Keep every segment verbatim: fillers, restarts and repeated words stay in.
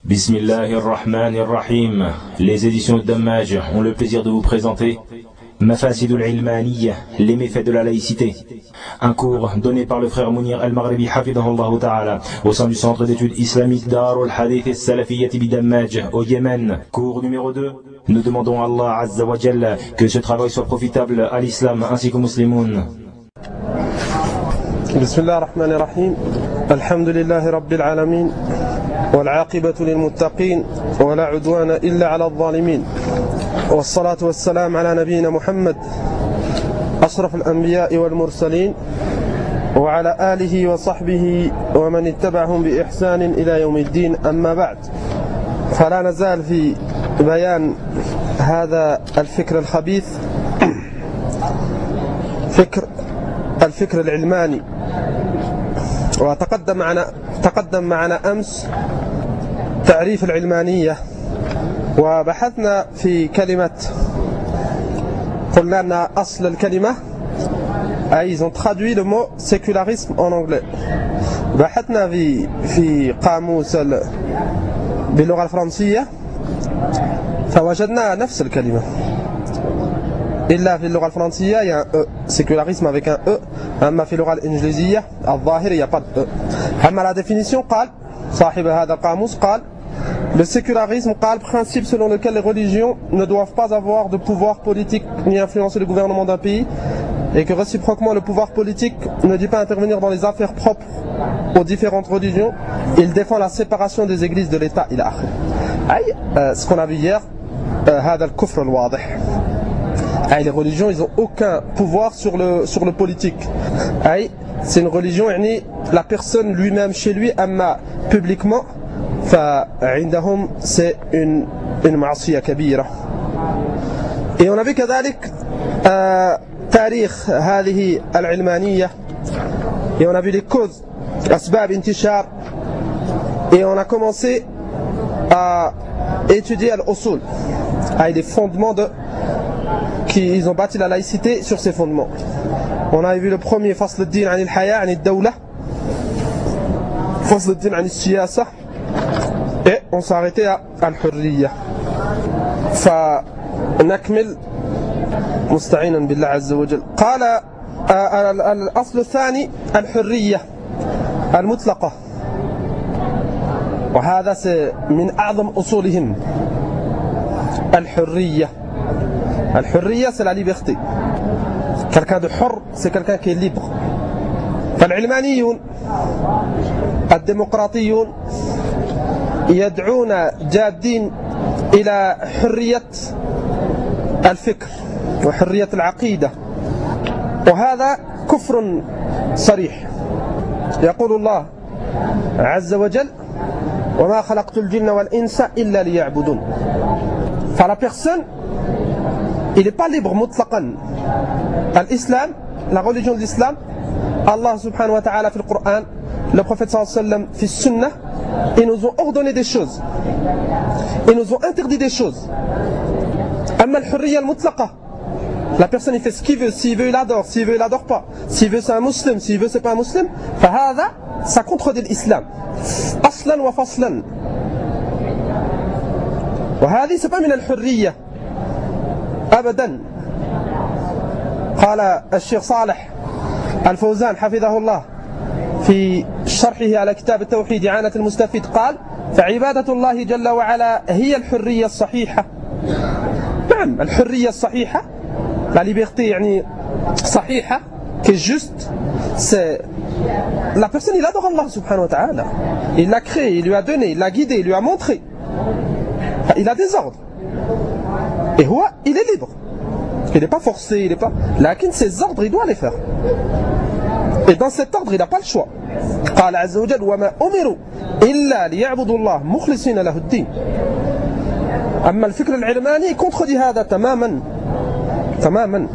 Bismillahirrahmanirrahim. Les éditions Dammaj ont le plaisir de vous présenter Mafasidul Ilmaniyya, les méfaits de la laïcité. Un cours donné par le frère Mounir Al-Maghribi Hafidahullah Ta'ala au sein du centre d'études islamiques Darul Hadith Al-Salafiyyati bi Dammaj au Yémen. Cours numéro deux. Nous demandons à Allah Azza wa Jalla que ce travail soit profitable à l'islam ainsi qu'aux musulmans. Bismillah ar-Rahman ar-Rahim. Alhamdulillahi Rabbil Alamin. والعاقبة للمتقين ولا عدوان إلا على الظالمين والصلاة والسلام على نبينا محمد أشرف الأنبياء والمرسلين وعلى آله وصحبه ومن اتبعهم بإحسان إلى يوم الدين. أما بعد، فلا نزال في بيان هذا الفكر الخبيث، فكر الفكر العلماني. وتقدم معنا تقدم معنا أمس تعريف العلمانية، وبحثنا في كلمة، قلنا أن أصل الكلمة أي ils ont traduit le mot sécularisme en anglais. بحثنا في في قاموس باللغة الفرنسية فوجدنا نفس الكلمة، إلا في اللغة الفرنسية il y a un E, sécularisme avec un E. أما في اللغة الإنجليزية الظاهر il n'y a pas de E. أما la définition قال صاحب هذا القاموس قال le sécularisme قال principe selon lequel les religions ne doivent pas avoir de pouvoir politique ni influencer le gouvernement d'un pays, et que réciproquement le pouvoir politique ne dit pas intervenir dans les affaires propres aux différentes religions. Il défend la séparation des églises de l'État. Il a aïe, ce qu'on a vu hier, هذا الكفر الواضح. Aïe, les religions ils n'ont aucun pouvoir sur le, sur le politique. Aïe, c'est une religion, la personne lui-même chez lui, amma publiquement, فعندهم c'est une une معصية كبيرة. Et on a vu كذلك تاريخ هذه العلمانية، et on a vu les causes, أسباب انتشار, et on a commencé à étudier al-usul, les fondements de qui ils ont bâti la laïcité sur ces fondements. On a vu le premier فصل الدين عن الحياة عن الدولة، فصل الدين عن السياسة, et on s'est arrêté à الحرية. فنكمل مستعينا بالله عز وجل. قال الأصل الثاني الحرية المطلقة، وهذا من أعظم أصولهم. الحرية الحرية c'est la liberté. Quelqu'un de حر c'est quelqu'un qui est libre. فالعلمانيون الديمقراطيون يدعون جادين إلى حرية الفكر وحرية العقيدة، وهذا كفر صريح. يقول الله عز وجل وما خلقت الجن والإنس إلا ليعبدون. فلا personne il n'est pas libre mutlaqan. L'islam, la religion de l'islam, Allah subhanahu wa ta'ala في القرآن, le prophète sallallahu alayhi wa sallam في السنة, ils nous ont ordonné des choses, ils nous ont interdit des choses. أما الحرية المطلقة, la personne il fait ce qu'il veut, s'il veut il adore, s'il veut il adore pas, s'il veut c'est un musulman, s'il veut c'est pas un musulman, فهذا ça contredit l'islam أصلا وفصلا. وهذه c'est pas من الحرية أبدا. قال الشيخ صالح الفوزان حفظه الله في شرحه على كتاب التوحيد إعانة المستفيد قال فعبادة الله جل وعلا هي الحرية الصحيحة. نعم الحرية الصحيحة، la liberté يعني صحيحة qui est juste, c'est la personne il adore Allah subhanahu wa ta'ala, il l'a créé, il lui a donné, il l'a guidé, il lui a montré, il a des ordres, et هو il est libre, il n'est pas forcé, il n'est pas, lakin ses ordres il doit les faire, et dans cet ordre il n'a pas le choix. قال عز وجل وما أمروا إلا ليعبدوا الله مخلصين له الدين. أما الفكر العلماني contredit هذا تماما تماما.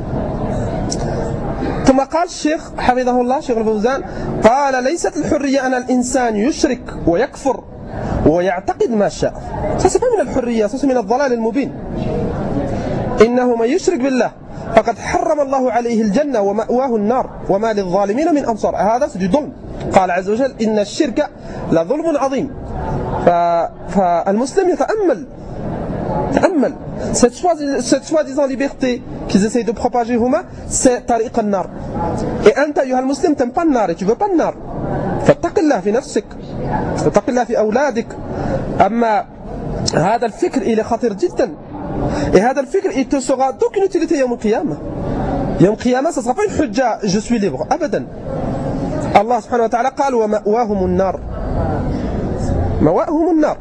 ثم قال الشيخ حفظه الله شيخ الفوزان قال ليست الحرية أن الإنسان يشرك ويكفر ويعتقد ما شاء. ça c'est pas من الحرية, ça c'est من الضلال المبين. إنه من يشرك بالله فقد حرم الله عليه الجنة ومأواه النار وما للظالمين من أنصار. هذا c'est du ظلم. قال عز وجل إن الشرك لظلم عظيم. فالمسلم يتأمل تأمل cette cette soi-disant liberté qu'ils essayent de propager هما c'est طريق النار et أنت أيها المسلم t'aimes pas النار et tu veux pas النار فاتق الله في نفسك فاتق الله في أولادك أما هذا الفكر il est خطير جدا et هذا الفكر il te sera d'aucune utilité يوم القيامة يوم القيامة ça sera pas une حجة je suis libre أبدا الله سبحانه وتعالى قال ومأواهم النار مأواهم النار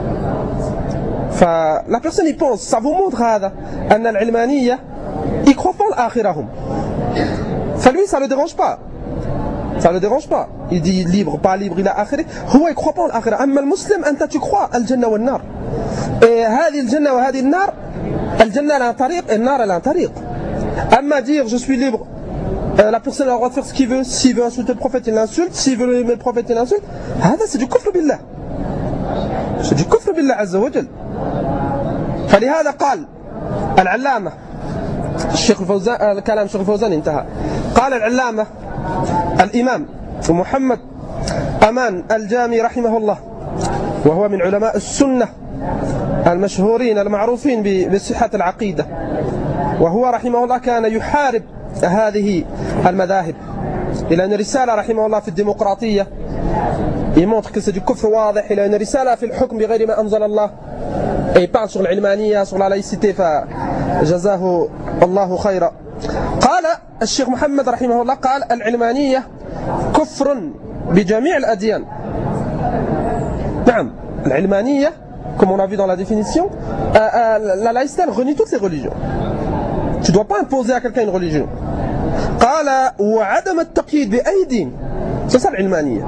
فلا personne y pense ça vous montre هذا أن العلمانية ils croient pas l'آخرة هم فلui ça le dérange pas ça le dérange pas il dit libre pas libre il a آخرة هو il croit pas l'آخرة أما المسلم أنت tu crois الجنة والنار et هذه الجنة وهذه النار الجنة لها طريق النار لها طريق أما dire je suis libre euh, la personne a le droit de faire ce qu'il veut s'il veut insulter le prophète il l'insulte s'il veut aimer le prophète il l'insulte هذا c'est du كفر بالله c'est du كفر بالله عز وجل فلهذا قال العلامة الشيخ الفوزان كلام الشيخ الفوزان انتهى قال العلامة الإمام محمد أمان الجامي رحمه الله وهو من علماء السنة المشهورين المعروفين بصحة العقيدة وهو رحمه الله كان يحارب هذه المذاهب إلى أن رسالة رحمه الله في الديمقراطية il montre que c'est du kufr واضح il a une risala في الحكم بغير ما أنزل الله et il parle sur العلمانية sur la laïcité فجزاه الله خيرا قال الشيخ محمد رحمه الله قال العلمانية كفر بجميع الأديان نعم العلمانية comme on a vu dans la définition euh, euh, la laïcité elle renie toutes les religions tu ne dois pas imposer à quelqu'un une religion قال وعدم التقييد بأي دين c'est ça العلمانية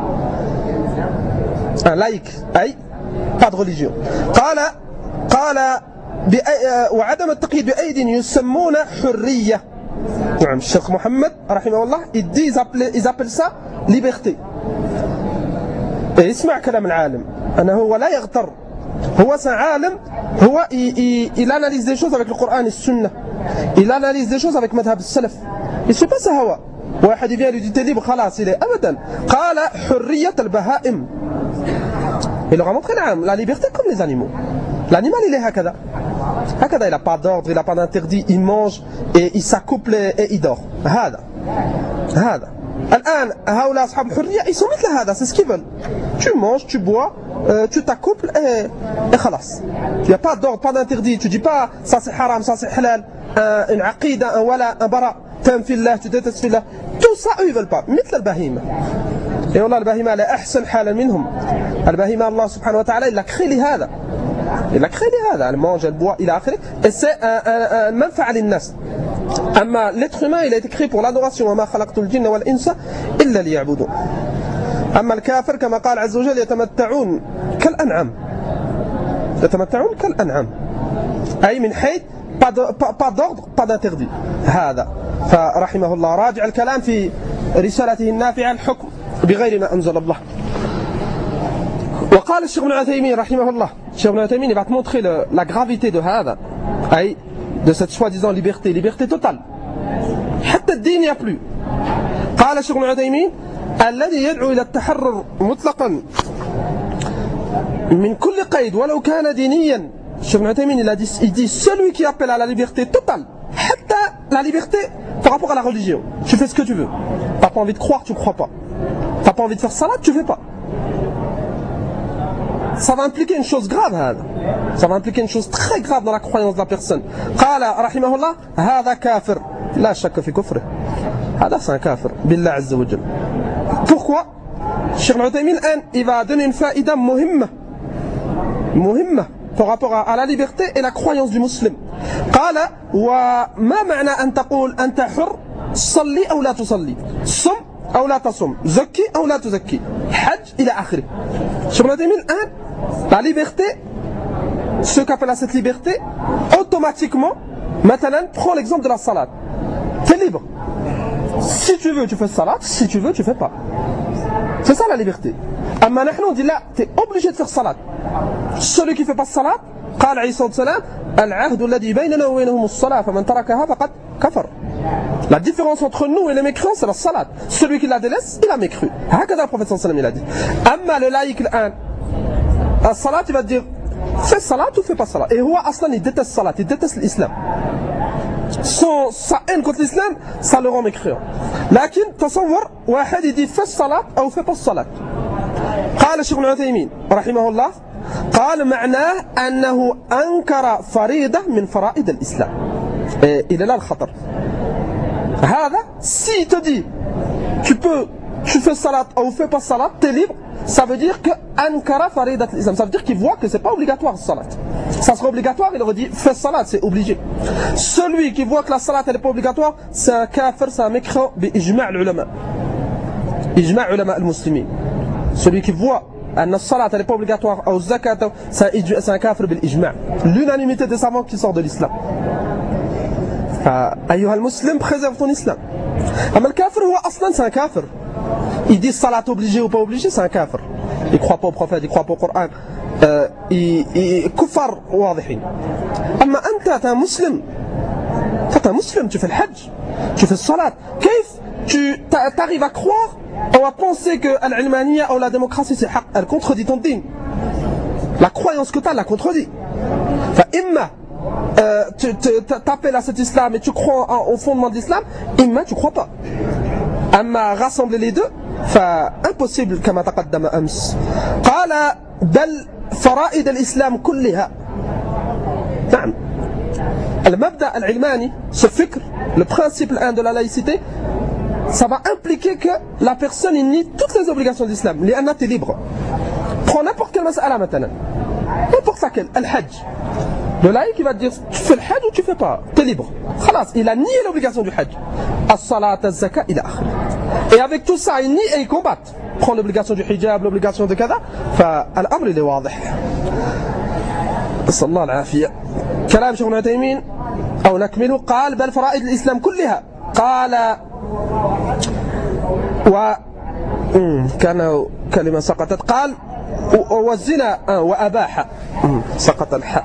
un laïc أي pas de religion قال قال وعدم التقييد بأي دين يسمون حرية نعم الشيخ محمد رحمه الله il dit ils appellent ça liberté et اسمع كلام العالم أنه هو لا يغتر هو عالم هو il analyse des choses avec le Coran et la Sunna il analyse des choses avec madhab السلف il se passe هوا واحد vient lui dit t'es libre خلاص il est أبدا قال حرية البهائم il leur a montré la liberté comme les animaux l'animal il est هكذا هكذا il n'a pas d'ordre il n'a pas d'interdit il mange et il s'accouple et il dort هذا هذا الآن هؤلاء أصحاب الحرية ils sont مثل هذا c'est ce qu'ils veulent tu manges tu bois euh, tu t'accouples et, et خلاص il n'y a pas d'ordre pas d'interdit tu dis pas ça c'est haram ça c'est halal un, une aqida un wala un bara t'aimes fillah tu détestes fillah tout ça eux ils veulent pas مثل البهيمة et والله البهيمة لا أحسن حالا منهم البهيمة الله سبحانه وتعالى il a créé لهذا il a créé لهذا elle mange elle boit il a créé et c'est un, un, un منفعة للناس أما l'être humain il a été créé pour l'adoration وما خلقت الجن والإنس إلا ليعبدون أما الكافر كما قال عز وجل يتمتعون كالأنعام يتمتعون كالأنعام أي من حيث pas d'ordre pas d'interdit هذا فرحمه الله راجع الكلام في رسالته النافعة الحكم بغير ما أنزل الله وقال الشيخ ابن عثيمين رحمه الله الشيخ ابن عثيمين il va te montrer le, la gravité de هذا أي de cette soi-disant liberté liberté totale حتى الدين يا plus قال الشيخ ابن عثيمين الذي يدعو إلى التحرر مطلقا من كل قيد ولو كان دينيا الشيخ ابن عثيمين il, dit, il dit celui qui appelle à la liberté totale حتى la liberté par rapport à la religion tu fais ce que tu veux t'as pas envie de croire tu crois pas t'as pas envie de faire salat tu fais pas ça va impliquer une chose grave هذا ça va impliquer une chose très grave dans la croyance de la personne قال رحمه الله هذا كافر لا شك في كفره هذا c'est un كافر بالله عز وجل pourquoi الشيخ ابن عثيمين الآن il va donner une faïda مهمة مهمة par rapport à la liberté et la croyance du musulman قال وما معنى أن تقول أنت حر صلي أو لا تصلي صم أو لا تصم زكي أو لا تزكي حج إلى آخره الشيخ ابن عثيمين الآن la liberté ceux qui appellent à cette liberté automatiquement maintenant prends l'exemple de la salat t'es libre si tu veux tu fais salat si tu veux tu fais pas c'est ça la liberté أما نحن on dit là t'es obligé de faire salat celui qui fait pas salat قال عليه الصلاة والسلام العهد الذي بيننا وبينهم الصلاة فمن تركها فقد كفر la différence entre nous et les mécréants c'est la salat celui qui la délaisse il a mécru هكذا le prophète صلى الله عليه وسلم il a dit أما le laïc الآن la salat, il va te dire fais salat ou fais pas salat. Et Huwa Aslan, il déteste salat, il déteste l'islam. Son, sa haine contre l'islam, ça le rend mécréant. لكن تصور واحد يدي في الصلاة أو في الصلاة. قال الشيخ ابن عثيمين رحمه الله قال معناه أنه أنكر فريضة من فرائض الإسلام. إلى لا الخطر. هذا si te dit tu peux tu fais salat ou fais pas salat, t'es libre. Ça veut dire que ankara faridat l'islam. Ça veut dire qu'il voit que c'est pas obligatoire salat. Ça serait obligatoire, il aurait dit fais salat, c'est obligé. Celui qui voit que la salat elle est pas obligatoire, c'est un kafir, c'est un mécréant bi ijma' al-ulama. Ijma' ulama al-muslimin. Celui qui voit que la salat elle est pas obligatoire ou zakat, c'est un kafir bil ijma'. L'unanimité des savants qui sort de l'islam. Ayyuha al-muslim, préserve ton islam. Mais le kafir, c'est un kafir. Il dit salat obligé ou pas obligé, c'est un kafir. Il ne croit pas au prophète, il ne croit pas au Coran. Euh, il est kuffar واضحين. أما أنت, tu es un musulman. Tu es un musulman, tu fais le hajj, tu fais le salat. كيف tu arrives à croire ou à penser que l'ilmaniya ou la démocratie c'est haq, elle contredit ton din. La croyance que tu as la contredit. فإما Euh, tu t'appelles à cet islam et tu crois au fondement de l'islam, imma tu crois pas. Amma rassembler les deux, fa impossible كما تقدم أمس. قال بل فرائض الإسلام كلها. نعم. المبدأ العلماني, ce fikr, le principe un de la laïcité, ça va impliquer que la personne nie toutes les obligations de l'islam. لأنها t'es libre. Prends n'importe quelle mas'ala maintenant. N'importe laquelle, al-hajj. Le laïc il va te dire tu fais le hajj ou tu fais pas, t'es libre. Khalas, il a nié l'obligation du hajj. As-salat, az-zakat, il a akhir. Et avec tout ça, il nie et il combat. Prend l'obligation du hijab, l'obligation de kada. فالأمر il est واضح. نسأل الله العافية. كلام شيخ ابن عثيمين أو نكمله قال بل فرائض الإسلام كلها. قال و كان كلمة سقطت قال والزنا وأباح سقط الحاء.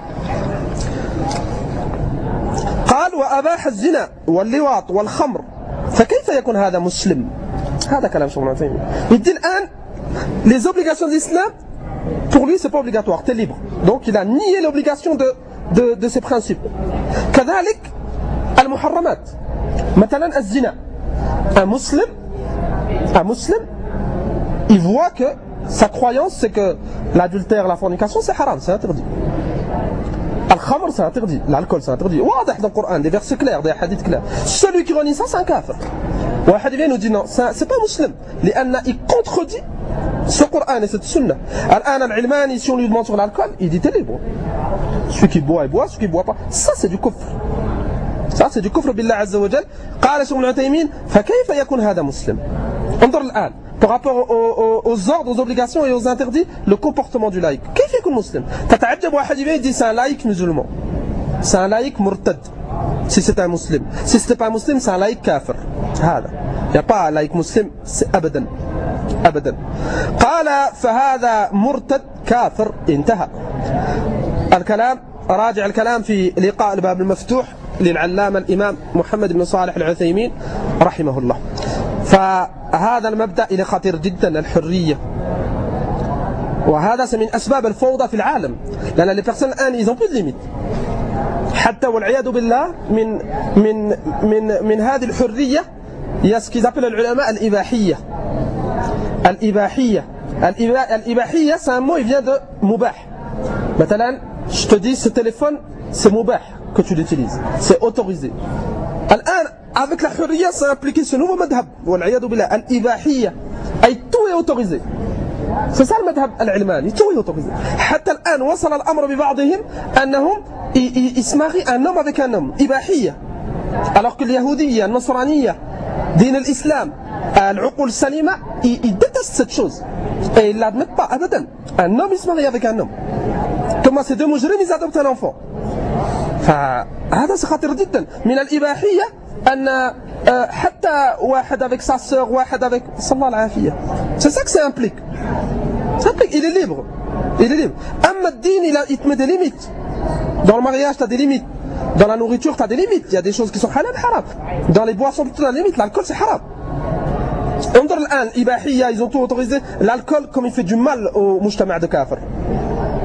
قال وأباح الزنا واللواط والخمر فكيف يكون هذا مسلم؟ هذا كلام شيخ ابن عثيمين. Il dit الآن les obligations de l'islam pour lui c'est pas obligatoire, t'es libre. Donc il a nié l'obligation de de de ces principes. كذلك المحرمات مثلا الزنا. Un musulman un musulman il voit que sa croyance c'est que l'adultère, la fornication c'est haram, c'est interdit. Al-khamr c'est interdit, l'alcool c'est interdit. واضح dans le Coran, des versets clairs, des hadiths clairs. Celui qui renie ça c'est un kafir. واحد vient nous dit non, c'est pas musulman. لأن il contredit ce Coran et cette sunna. الآن العلماني si on lui demande sur l'alcool, il dit t'es libre. Celui qui boit il boit, celui qui boit pas. Ça c'est du kufr. Ça c'est du kufr بالله عز وجل. قال شيخ ابن عثيمين فكيف يكون هذا مسلم؟ انظر الآن. Par rapport aux, aux, aux ordres, aux obligations et aux interdits, le comportement du laïc. كيف يكون مسلم؟ تتعجب واحد يبين dit c'est un laïc musulman. C'est un laïc murtad. Si c'est un musulman. Si c'était pas un musulman, c'est un laïc kafir. هذا. Il n'y a pas un laïc musulman, c'est أبدا. أبدا. قال فهذا مرتد كافر انتهى. الكلام راجع الكلام في لقاء الباب المفتوح للعلامة الإمام محمد بن صالح العثيمين رحمه الله. فهذا المبدأ إلى خطير جدا الحرية. وهذا من أسباب الفوضى في العالم. لأن les personnes الآن ils ont plus de limites. حتى والعياذ بالله من من من من هذه الحرية il y a ce qu'ils appellent العلماء الإباحية. الإباحية. الإباحية c'est un mot il vient de مباح. مثلا je te dis ce téléphone c'est مباح que tu l'utilises. C'est autorisé. الآن avec la hurriya, ça implique ce nouveau madhab, والعياذ بالله, الإباحية, أي tout est autorisé. C'est ça le madhab al-ilmani, tout est autorisé. حتى الآن وصل الأمر ببعضهم أنهم ils se marient un homme avec un homme, إباحية. Alors que اليهودية, النصرانية, دين الإسلام, العقول السليمة, ils, ils détestent cette chose. Et ils ne l'admettent pas, abadan. Un homme il se marie avec un homme. Comment ces deux mujrims ils adoptent un enfant. فهذا خطير جدا. من الإباحية أن حتى واحد avec sa sœur, واحد avec صلى الله العافية. C'est ça que ça implique. Ça implique, il est libre. Il est libre. أما الدين il te met des limites. Dans le mariage, tu as des limites. Dans la nourriture, tu as des limites. Il y a des choses qui sont halal, haram. Dans les boissons, tu as des limites. L'alcool, c'est haram. انظر الآن إباحية, ils ont tout autorisé. L'alcool, comme il fait du mal au mujtama' de kafir.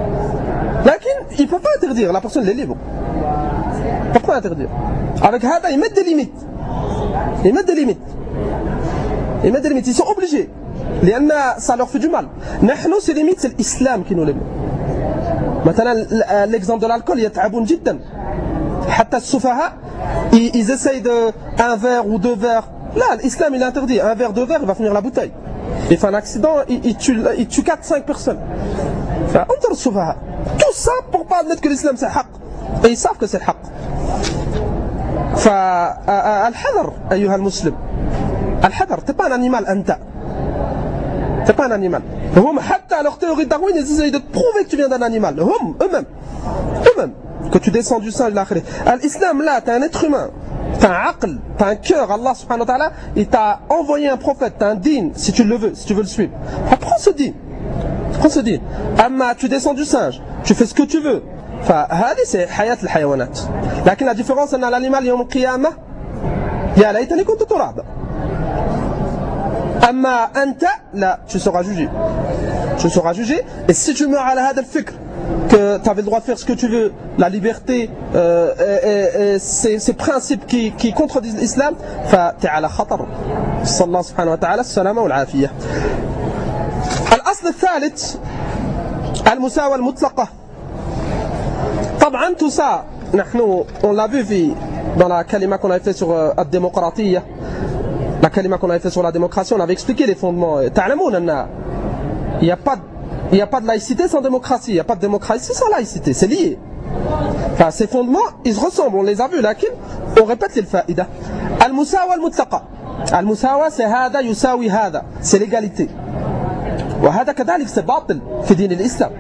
il ne peut pas interdire, la personne est libre. Il ne peut pas interdire. Avec Hada, ils mettent des limites. Ils mettent des limites. Ils mettent des limites. Ils sont obligés. Ça leur fait du mal. Nous, ces limites, c'est l'islam qui nous les met. Maintenant, l'exemple de l'alcool, il y a تعبون جدا. حتى السفهاء, ils essayent de un verre ou deux verres. Là, l'islam, il interdit. Un verre, deux verres, il va finir la bouteille. Il fait un accident, il, il tue, il tue quatre cinq personnes. Enfin, on السفهاء. Tout ça pour pas admettre que l'islam c'est haq. Et ils savent que c'est haq. فالحذر أيها المسلم. الحذر, t'es pas un animal, أنت. T'es pas un animal. Hum, حتى leur théorie de Darwin, ils essayent de te prouver que tu viens d'un animal. Hum, eux-mêmes. Eux-mêmes. Que tu descends du singe, l'akhir. L'islam, là, t'es un être humain. T'as un aql, t'as un cœur. Allah subhanahu wa ta'ala, il t'a envoyé un prophète, t'as un din, si tu le veux, si tu veux le suivre. Prends ce din. Prends ce din. Amma, tu descends du singe, tu fais ce que tu veux. فهذه c'est حياة الحيوانات. لكن la différence أن l'animal يوم القيامة يا ليتني كنت ترابا. أما أنت لا, tu seras jugé. Tu seras jugé. Et si tu meurs على هذا الفكر que tu avais le droit de faire ce que tu veux, la liberté, euh, et, et, et ces, ces principes qui, qui contredisent l'islam, فأنت على خطر. صلى الله سبحانه وتعالى السلامة والعافية. الأصل الثالث المساواة المطلقة. طبعا tout ça, نحن, on l'a vu dans la kalima qu'on avait fait sur euh, la démocratie, la kalima qu'on avait fait sur la démocratie, on avait expliqué les fondements. Il n'y a pas de, il n'y a pas de laïcité sans démocratie, il n'y a pas de démocratie sans laïcité, c'est lié. Enfin, ces fondements, ils se ressemblent, on les a vus, lakin on répète les faïda. Al-musawa al-mutlaqa. Al-musawa, c'est hada yusawi hada, c'est l'égalité. Wa hada kadalik, c'est batil, fi din l'islam.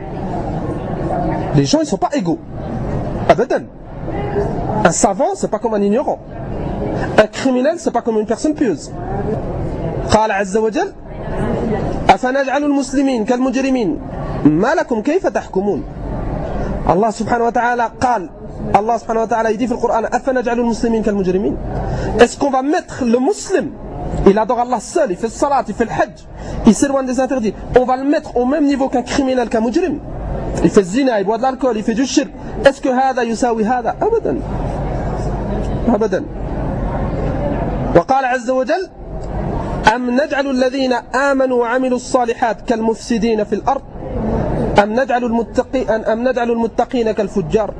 Les gens, ils ne sont pas égaux. Abadan. Un savant, c'est pas comme un ignorant. Un criminel, c'est pas comme une personne pieuse. قال عز وجل أفنجعل المسلمين كالمجرمين ما لكم كيف تحكمون. الله سبحانه وتعالى قال, Allah subhanahu wa ta'ala, il dit dans le Coran, أفنجعل المسلمين كالمجرمين. Est-ce qu'on va mettre le musulman, il adore Allah seul, il fait le salat, il fait le hajj, il s'éloigne des interdits, on va le mettre au même niveau qu'un criminel, qu'un mujrim? Il fait zina, il boit de l'alcool, il fait du shirk. Est-ce que هذا يساوي هذا؟ أبدا. أبدا. وقال عز وجل أم نجعل الذين آمنوا وعملوا الصالحات كالمفسدين في الأرض أم نجعل المتقين أم نجعل المتقين كالفجار.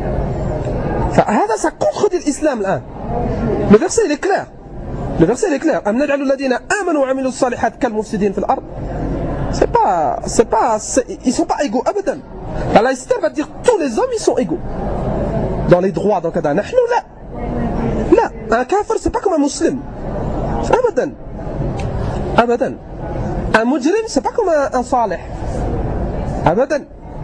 فهذا ça contredit l'islam الآن. Le verset il est clair. Le verset il est clair. أم نجعل الذين آمنوا وعملوا الصالحات كالمفسدين في الأرض. C'est pas, c'est pas, c'est, ils sont pas égaux, abadan. La laïcité va dire tous les hommes ils sont égaux dans les droits, dans le cadre. Nahnu là, là, un kafir c'est pas comme un musulman, abadan, abadan. Un mujrim c'est pas comme un, un salih, abadan.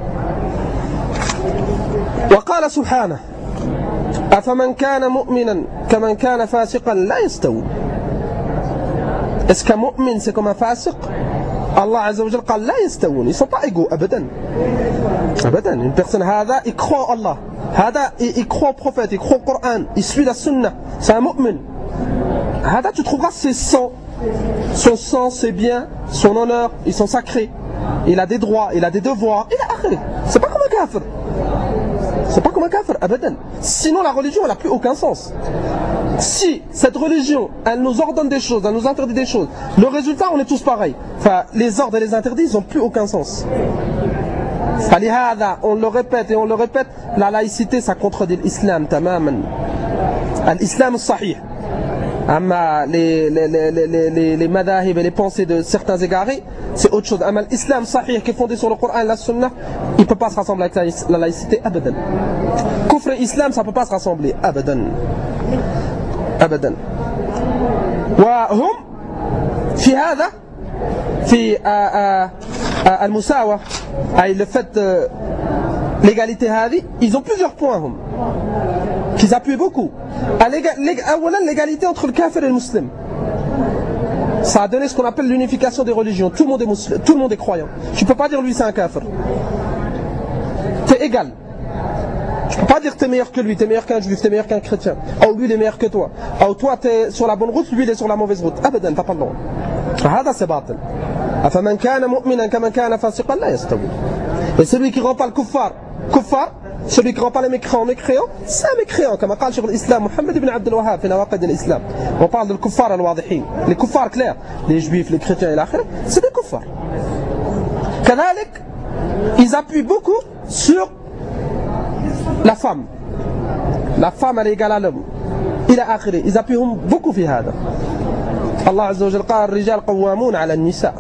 وقال سبحانه أفمن كان مؤمنا كمن كان فاسقا لا يستوون. Est-ce qu'un mu'min c'est comme un fasiq? Allah Azza wa Jal قال لا يستوون, ils sont pas égaux, abadan. Abadan, une personne هذا il croit en Allah, هذا il croit au prophète, il croit au Coran, il suit la sunna, c'est un mu'min. هذا tu trouveras ses sangs, son sang, ses biens, son honneur, ils sont sacrés. Il a des droits, il a des devoirs, il a akhir. C'est pas comme un kafir. C'est pas comme un kafir, abadan. Sinon la religion elle n'a plus aucun sens. Si cette religion, elle nous ordonne des choses, elle nous interdit des choses, le résultat, on est tous pareils. Enfin, les ordres et les interdits, ils n'ont plus aucun sens. On le répète et on le répète, la laïcité, ça contredit l'islam, tamaman. L'islam sahih. Les, les, les, les, les, les madahib et les pensées de certains égarés, c'est autre chose. L'islam sahih qui est fondé sur le Coran et la sunna, il ne peut pas se rassembler avec la laïcité, abadan. Kufr et islam, ça ne peut pas se rassembler, abadan. أبدا. وهم في هذا في المساواة أي le fait l'égalité هذه, ils ont plusieurs points هم qu'ils appuient beaucoup. أولا l'égalité entre le kafir et le musulman. Ça a donné ce qu'on appelle l'unification des religions. Tout le monde est musulman, tout le monde est croyant. Tu ne peux pas dire lui c'est un kafir. Tu es égal. Tu ne peux pas dire que tu es meilleur que lui, tu es meilleur qu'un juif, tu es meilleur qu'un chrétien. Ou lui il est meilleur que toi. Ou toi tu es sur la bonne route, lui il est sur la mauvaise route. Abadan, tu n'as pas le droit. هذا c'est باطل. أفمن كان مؤمنا كمن كان فاسقا لا يستوون. Et celui qui rend pas le kuffar kuffar, celui qui rend pas les mécréants mécréants, c'est un mécréant, comme a dit sur l'islam, Mohammed ibn Abdel Wahhab, في نواقض الإسلام. On parle de kuffar al-wadihin, les kuffars clairs, les juifs, les chrétiens et l'akhir, c'est des kuffars. كذلك, ils appuient beaucoup sur la femme. La femme elle est égale à l'homme. إلى آخره. Ils appuient beaucoup في هذا. Allah Azza wa Jalla قال الرجال قوامون على النساء.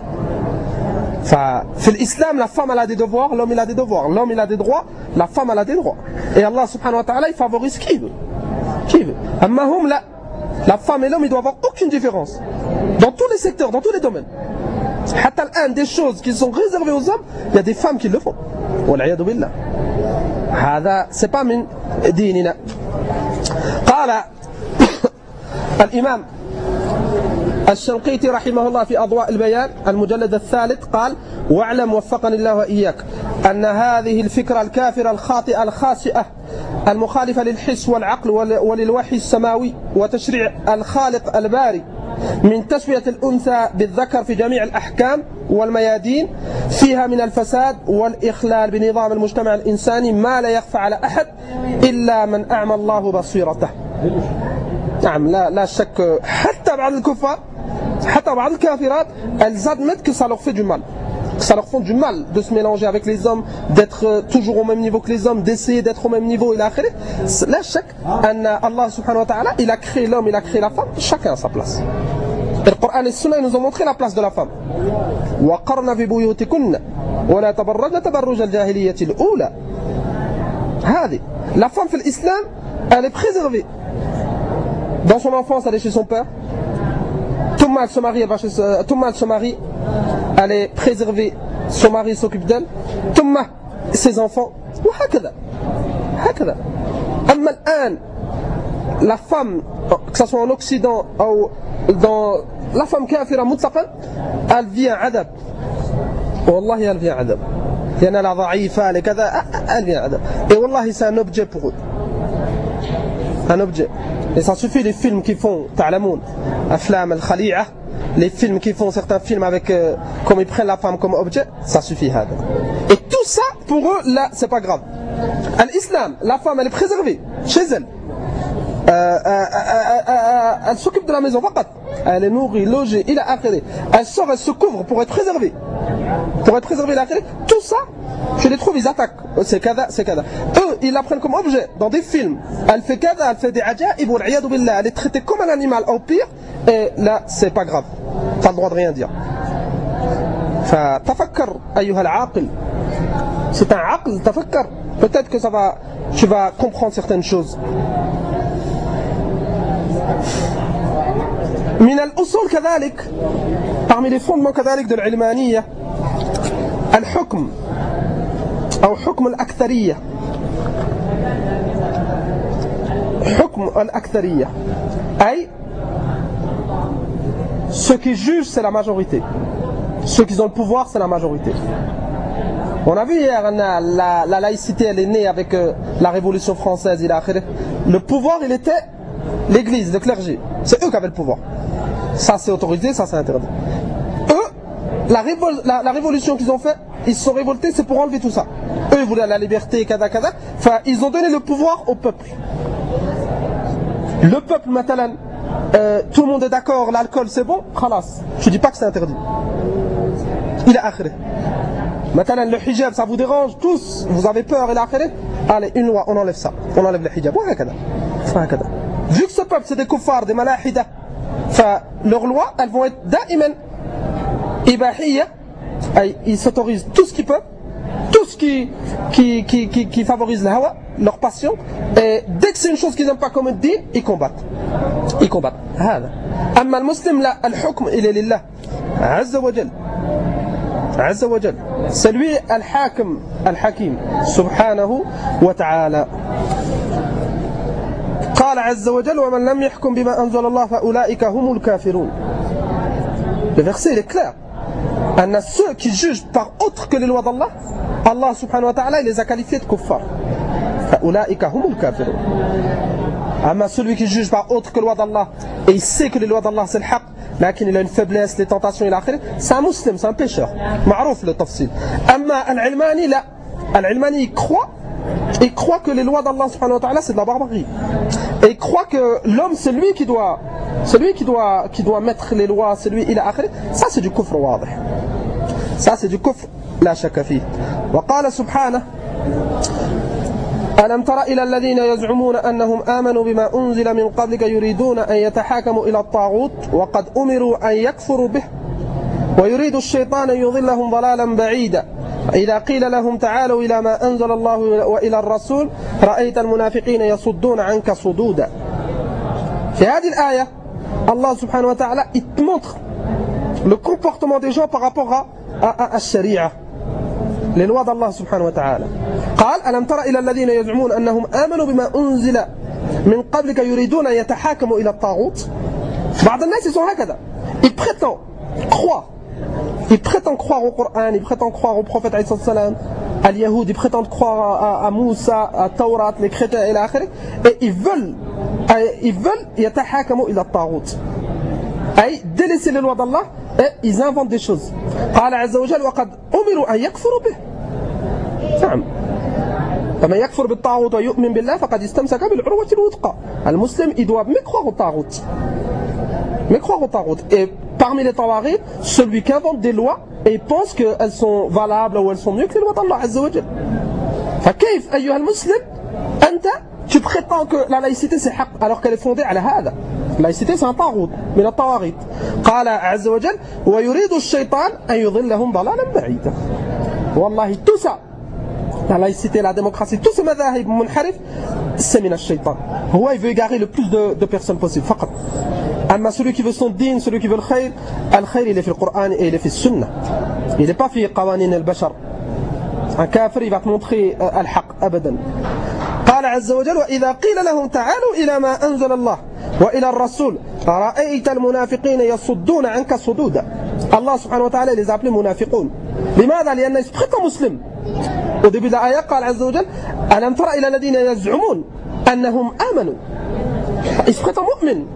في l'islam, la femme elle a des devoirs, l'homme il a des devoirs, l'homme il a des droits, la femme elle a des droits. Et Allah subhanahu wa ta'ala il favorise qui veut. Qui veut. Amma hum la, la femme et l'homme ils doivent avoir aucune différence. Dans tous les secteurs, dans tous les domaines. Hatta l'un des choses qui sont réservées aux hommes, il y a des femmes qui le font. Wal'iyadu billah. هذا c'est pas min dinina. قال الإمام الشنقيطي رحمه الله في أضواء البيان المجلد الثالث قال: واعلم وفقني الله وإياك أن هذه الفكرة الكافرة الخاطئة الخاسئة المخالفة للحس والعقل وللوحي السماوي وتشريع الخالق الباري من تسوية الأنثى بالذكر في جميع الأحكام والميادين فيها من الفساد والإخلال بنظام المجتمع الإنساني ما لا يخفى على أحد إلا من أعمى الله بصيرته. نعم لا لا شك حتى بعض الكفار حتى بعض الكافرات elles admettent que ça leur fait du mal. Ça leur fait du mal de se mélanger avec les hommes, d'être toujours au même niveau que les hommes, d'essayer d'être au même niveau. La shak, Allah subhanahu wa ta'ala, il a créé l'homme, il a créé la femme, chacun à sa place. Et le Coran et le Sunna nous ont montré la place de la femme. وَقَرْنَ فِي بُيُوتِكُنَّ وَلَا تَبَرَّجْنَ تَبَرُّجَ الْجَاهِلِيَّةِ الْأُولَى. هذه. La femme في l'islam, elle est préservée. Dans son enfance, elle est chez son père. Tout mal se marie, elle va chez tout mal se marie, elle est préservée, son mari s'occupe d'elle. Tout mal ses enfants. وهكذا. هكذا. أما الآن, la femme, que ce soit en Occident ou dans la femme kafira mutlaqan, elle vient adab. والله elle vient adab. لأن elle est ضعيفة, elle est كذا, elle vient adab. Et والله c'est un objet pour eux. Un objet. Et ça suffit les films qui font, ta'lamoun, Aflam al-Khali'a, les films qui font certains films avec, euh, comme ils prennent la femme comme objet, ça suffit. Hada. Et tout ça, pour eux, là, c'est pas grave. L'islam, la femme, elle est préservée, chez elle. Euh, euh, euh, euh, elle s'occupe de la maison, elle est nourrie, logée, il a akhiri. Elle sort, elle se couvre pour être préservée. Pour être préservée, l'akhiri. Tout ça, je les trouve, ils attaquent. C'est kada, c'est kada. Eux, ils la prennent comme objet dans des films. Elle fait kada, elle fait des ajaib, wal-iyadu billah. Elle est traitée comme un animal, au pire. Et là, c'est pas grave. T'as le droit de rien dire. Tafakkar, ayyuha al-aqil. C'est un aql, tafakkar. Peut-être que ça va, tu vas comprendre certaines choses. من الأصول كذلك parmi les fondements كذلك de العلمانية الحكم أو حكم الأكثرية حكم الأكثرية أي ceux qui jugent c'est la majorité, ceux qui ont le pouvoir c'est la majorité. On a vu hier la, la, la laïcité elle est née avec euh, la Révolution française. Le pouvoir il était l'église, le clergé, c'est eux qui avaient le pouvoir. Ça c'est autorisé, ça c'est interdit. Eux, la, révol la, la révolution qu'ils ont fait, ils se sont révoltés, c'est pour enlever tout ça. Eux ils voulaient la liberté, kada kada. Enfin, ils ont donné le pouvoir au peuple. Le peuple, matalan, euh, tout le monde est d'accord, l'alcool c'est bon, khalas. Je dis pas que c'est interdit. Il est akhiré. Matalan, le hijab ça vous dérange, tous, vous avez peur, il est akhiré. Allez, une loi, on enlève ça. On enlève le hijab. Ouais, kada. kada. Vu que ce peuple c'est des kuffars, des malahida, leurs lois elles vont être da'iman ibahiyya, ils s'autorisent tout ce qu'ils peuvent, tout ce qui, qui, qui, qui, qui favorise le hawa, leur passion, et dès que c'est une chose qu'ils n'aiment pas comme le din, ils combattent. Ils combattent. Amma le muslim là, al-hukm il est lillah, azza wa jal. Azza wa jal. C'est lui al-hakim, al-hakim, subhanahu wa ta'ala. قال عز وجل ومن لم يحكم بما أنزل الله فأولئك هم الكافرون. Le verset il est clair. أن ceux qui jugent par autre que les lois d'Allah, Allah subhanahu wa ta'ala il les a qualifiés de kuffar. فأولئك هم الكافرون. أما celui qui juge par autre que les lois d'Allah et il sait que les lois d'Allah c'est le haq, mais il a une faiblesse, les tentations et l'akhir, c'est un musulman, c'est un pécheur. معروف le tafsil. أما العلماني لا. العلماني il croit il croit que les lois d'Allah subhanahu wa ta'ala c'est de la barbarie. Et il croit que l'homme c'est lui qui doit, c'est lui qui doit, qui doit mettre les lois, c'est lui, il a akhir. Ça c'est du kufr wadih. Ça c'est du kufr, la shakka fi. Wa qala subhanahu ألم تر إلى الذين يزعمون أنهم آمنوا بما أنزل من قبلك يريدون أن يتحاكموا إلى الطاغوت وقد أمروا أن يكفروا به ويريد الشيطان أن يضلهم ضلالا بعيدا إذا قيل لهم تعالوا إلى ما أنزل الله وإلى الرسول رأيت المنافقين يصدون عنك صدودا. في هذه الآية الله سبحانه وتعالى il montre le comportement des gens par rapport à, à, à, à الشريعة, les lois d'Allah subhanahu wa ta'ala. قال ألم تر إلى الذين يزعمون أنهم آمنوا بما أنزل من قبلك يريدون أن يتحاكموا إلى الطاغوت. بعض الناس sont هكذا, ils prétendent croire, ils prétendent croire au Coran, ils prétendent croire au prophète alayhi salam, à l'Yahoud, ils prétendent croire à, à Moussa, à Taurat, les chrétiens et l'akhir, et ils veulent, ils veulent يتحاكموا إلى الطاغوت, أي délaisser les lois d'Allah, et ils inventent des choses. قال عز وجل وقد أمروا أن يكفروا به. نعم. فمن يكفر بالطاغوت ويؤمن بالله فقد استمسك بالعروة الوثقى. المسلم il doit mais croire au taghut. Mais croire au taghut. Et parmi les tawaghit, celui qui invente des lois et pense qu'elles sont valables ou elles sont mieux que les lois d'Allah Azza wa Jal. فكيف أيها المسلم أنت tu prétends que la laïcité c'est haq alors qu'elle est fondée على هذا. La laïcité c'est un taghut من الطواغيت. قال عز وجل ويريد الشيطان أن يضلهم ضلالا بعيدا. والله tout ça, la laïcité, la démocratie, tous ces madhahib munharif, c'est min al-shaytan. Il veut égarer le plus de, de personnes possible. Faqat. Amma celui qui veut son din, celui qui veut le khayr, al-khayr il est في القرآن et il est في السنة. Il n'est pas في قوانين البشر. Un kafir il va te montrer euh, al-haq, abadan. قال عز وجل وإذا قيل لهم تعالوا إلى ما أنزل الله وإلى الرسول رأيت المنافقين يصدون عنك صدودا. Allah subhanahu wa ta'ala les a appelés munafiqun. لماذا؟ لأنه ils se prétendent musulmans. Au début de l'ayah, قال عز وجل ألم تر إلى الذين يزعمون أنهم آمنوا. Ils se prétendent mu'min.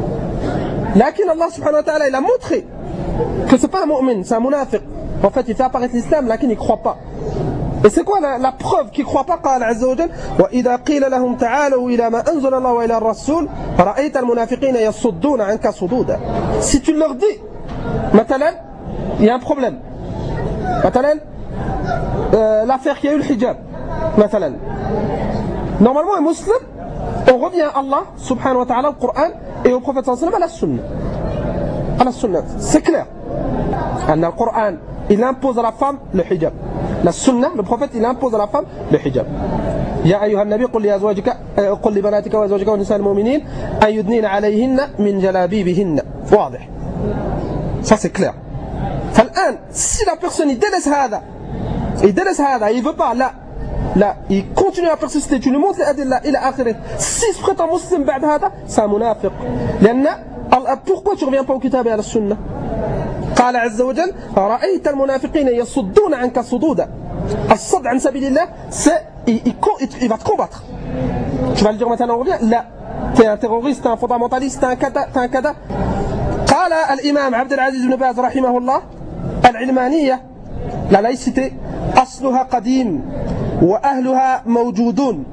لكن Allah subhanahu wa ta'ala il a montré que c'est pas un mu'min, c'est un munafiq. En fait, il fait apparaître l'islam, mais il ne croit pas. Et c'est quoi la, la preuve qu'il ne croit pas? قال عز وجل وإذا قيل لهم تعالوا إلى ما أنزل الله وإلى الرسول رأيت المنافقين يصدون عنك صدودا. Si tu leur dis مثلا il y a un problème, مثلا euh, l'affaire qui a eu le hijab, مثلا normalement un musulman on revient à Allah subhanahu wa ta'ala, au Coran et au prophète sallallahu alayhi wa sallam, à la sunna. C'est clair. Le Coran il impose à la femme le hijab. La sunna, le prophète il impose à la femme le hijab. يا أيها النبي قل لأزواجك قل لبناتك وأزواجك ونساء المؤمنين أن يدنين عليهن من جلابيبهن. واضح. Ça c'est clair. فالآن si la personne il délaisse هذا, il délaisse هذا, il veut pas, là, là, il continue à persister, tu lui montres les adillah إلى آخره. Si se prétend muslim بعد هذا, c'est un munafiq. لأن pourquoi tu reviens pas au kitab et à la sunna? قال عز وجل رأيت المنافقين يصدون عنك صدودا. الصد عن سبيل الله c'est il, il, il, il va te combattre. Tu vas le dire maintenant, on revient. Là, t'es un terroriste, t'es un fondamentaliste, t'es un kada, t'es un kada. قال الإمام عبد العزيز بن باز رحمه الله العلمانية, la laïcité أصلها قديم وأهلها موجودون.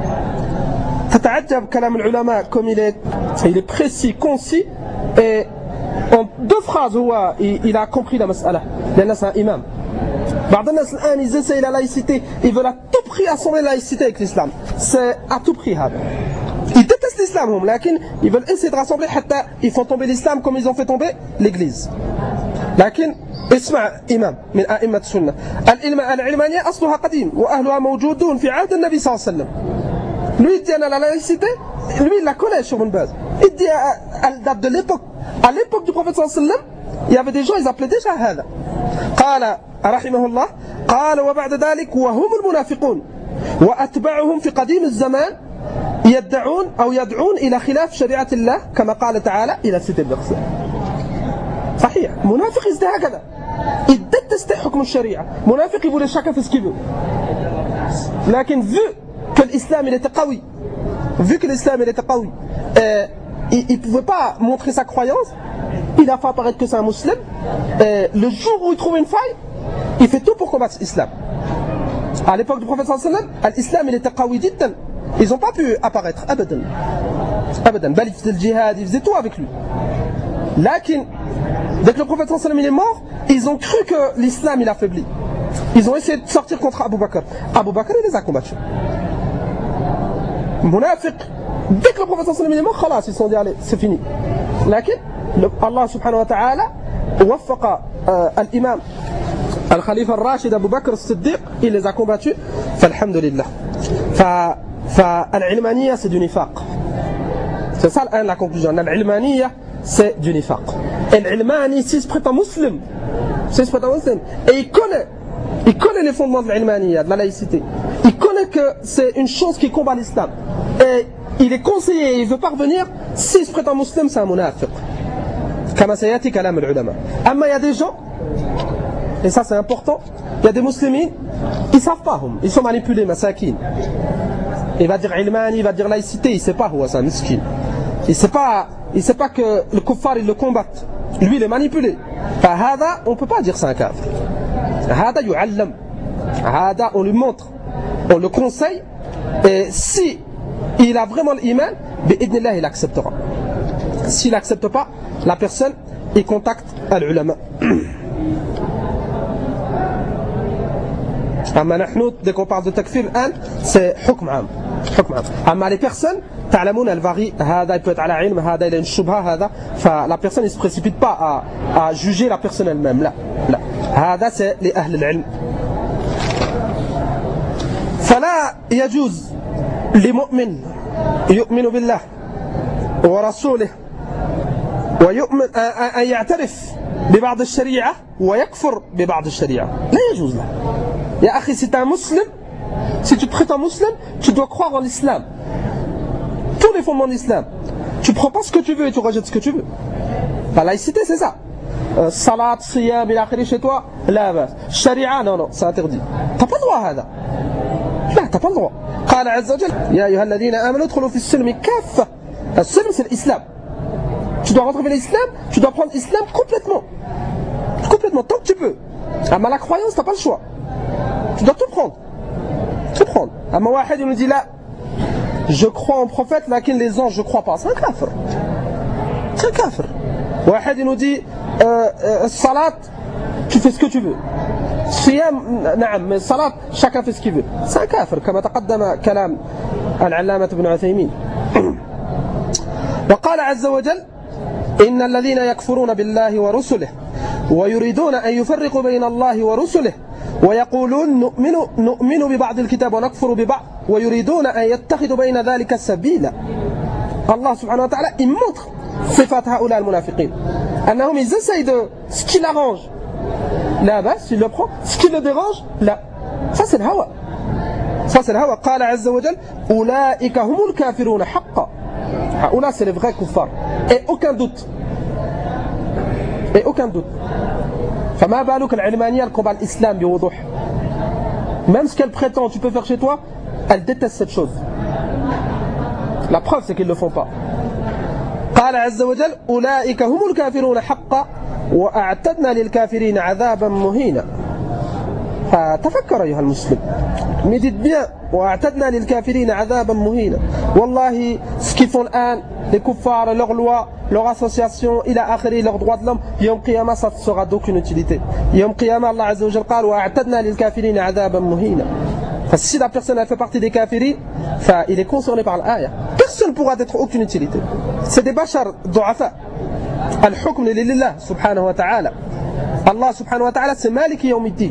تتعجب كلام العلماء comme il est, il est précis, concis et en deux phrases هو il a compris la mas'ala. لأنه c'est un imam. بعض الناس الآن ils essayent la laïcité, ils veulent à tout prix assembler la laïcité avec l'islam. C'est à tout prix هذا. Ils détestent l'islam هم, لكن ils veulent essayer de rassembler حتى ils font tomber l'islam comme ils ont fait tomber l'église. لكن اسمع إمام من أئمة السنة العلمانية أصلها قديم وأهلها موجودون في عهد النبي صلى الله عليه وسلم. Lui il dit la laïcité, lui il la connaît sur une base. Il dit elle date de l'époque, à l'époque du prophète صلى الله عليه وسلم, il y avait des gens ils appelaient déjà هذا. قال رحمه الله قال وبعد ذلك وهم المنافقون وأتبعهم في قديم الزمان يدعون أو يدعون إلى خلاف شريعة الله كما قال تعالى إلى ست البقصة. صحيح, منافق يزدى هكذا, il déteste حكم الشريعة. منافق il voulait chacun faire ce qu'il veut. لكن vu que l'islam il était قوي, vu que l'islam il était قوي, euh, il ne pouvait pas montrer sa croyance, il a fait apparaître que c'est un musulman. Euh, le jour où il trouve une faille, il fait tout pour combattre l'islam. À l'époque du prophète sallallahu alayhi wa sallam, l'islam il était qawi jiddan. Ils n'ont pas pu apparaître, abadan. Abadan. Bal il faisait le djihad, ils faisaient tout avec lui. Lakin, dès que le prophète sallallahu alayhi wa sallam il est mort, ils ont cru que l'islam il affaiblit. Ils ont essayé de sortir contre Abu Bakr. Abu Bakr il les a combattus. Munafiq, dès que le prophète sallallahu alayhi wa sallam il est mort, khalas, ils se sont dit allez, c'est fini. Lakin, Allah subhanahu wa ta'ala, وفق الإمام الخليفة الراشد أبو بكر الصديق, il les a combattus. فالحمدلله. فالعلمانية c'est du nifaq. C'est ça la conclusion. L'ilmaniyya c'est du nifaq. Et l'ilmani, s'il se prétend musulman, s'il se prétend musulman, et il connaît, il connaît les fondements de l'ilmaniyya, de la laïcité. Il connaît que c'est une chose qui combat l'islam. Et il est conseillé, il veut parvenir, s'il se prétend musulman, c'est un munafiq. Comme ça y a été kalam al-ulama. Amma il y a des gens, et ça c'est important, il y a des musulmans, ils savent pas, ils sont manipulés, masakin. Il va dire ilmani, il va dire laïcité, il sait pas où c'est un miskin. Il sait pas, il sait pas que le kuffar il le combattent. Lui il est manipulé. Fahada, on peut pas dire c'est un kafir. Hada yu'allam. Hada, on lui montre, on le conseille, et si il a vraiment l'iman, bi'idnillah il acceptera. S'il n'accepte pas, la personne, il contacte l'ulama. Amma nahnu, dès qu'on parle de takfir, c'est hukm am. Amma les personnes, ta'lamoun, elles varient. Hada, il peut être à la ilm, hada, il a une shubha, hada. La personne, il ne se précipite pas à, à juger la personne elle-même. Là, là. Hada, c'est les ahl al-ilm. Fala yajuz li mu'min yu'minu billah wa rasulih ويؤمن أن يعترف ببعض الشريعة ويكفر ببعض الشريعة. لا يجوز له. يا أخي, si tu es un musulman, si tu te prétends musulman, tu dois croire en l'islam. Tous les fondements de l'islam. Tu prends pas ce que tu veux et tu rejettes ce que tu veux. La laïcité, c'est ça. Euh, salat, siyam, il a akhiri chez toi, la bas. Sharia, non, non, c'est interdit. T'as pas le droit à ça. لا, t'as pas le droit. قال عز وجل يا أيها الذين آمنوا ادخلوا في السلم كافة. السلم, c'est l'islam. Tu dois rentrer dans l'islam, tu dois prendre l'islam complètement. Complètement, tant que tu peux. Mais la croyance, tu n'as pas le choix. Tu dois tout prendre. Tout prendre. Mais Wahid, il nous dit là, je crois en prophète, mais les anges, je ne crois pas. C'est un kafir. C'est un kafir. Wahid, il nous dit, euh, euh, salat, tu fais ce que tu veux. Siyam, naam, mais salat, chacun fait ce qu'il veut. C'est un kafir, comme تقدم كلام العلامة ابن عثيمين. وقال عز وجل إن الذين يكفرون بالله ورسله ويريدون أن يفرقوا بين الله ورسله ويقولون نؤمن, نؤمن ببعض الكتاب ونكفر ببعض ويريدون أن يتخذوا بين ذلك سبيلا. Allah subhanahu wa ta'ala, il montre صفات هؤلاء المنافقين أنهم ils essayent de ce qui l'arrange là bas, s'il le prend, ce qui le dérange là, ça c'est le hawa, ça c'est le hawa. قال عز وجل أولئك هم الكافرون حقا. Là, c'est les vrais kuffars. Et aucun doute. Et aucun doute. فما بالك العلمانية, elle combat l'islam بوضوح. Même ce qu'elle prétend, tu peux faire chez toi, elle déteste cette chose. La preuve, c'est qu'ils ne le font pas. قال عز وجل أولئك هم الكافرون حقا وأعتدنا للكافرين عذابا مهينا. فتفكر أيها المسلم. Médite bien. وأعتدنا للكافرين عذابا مهينا. والله ce qu'ils font l'an, les kuffars, leurs lois, leurs associations, إلى آخره, leurs droits de l'homme, يوم قيامة, ça ne sera d'aucune utilité. يوم قيامة, Allah Azza wa Jal قال وأعتدنا للكافرين عذابا مهينا. Si la personne elle fait partie des kafiris, il est concerné par l'ayah. Personne ne pourra être aucune utilité. C'est des bashar du'afa. Al-hukm lillah subhanahu wa ta'ala. Allah subhanahu wa ta'ala, c'est Maliki yawmiddin.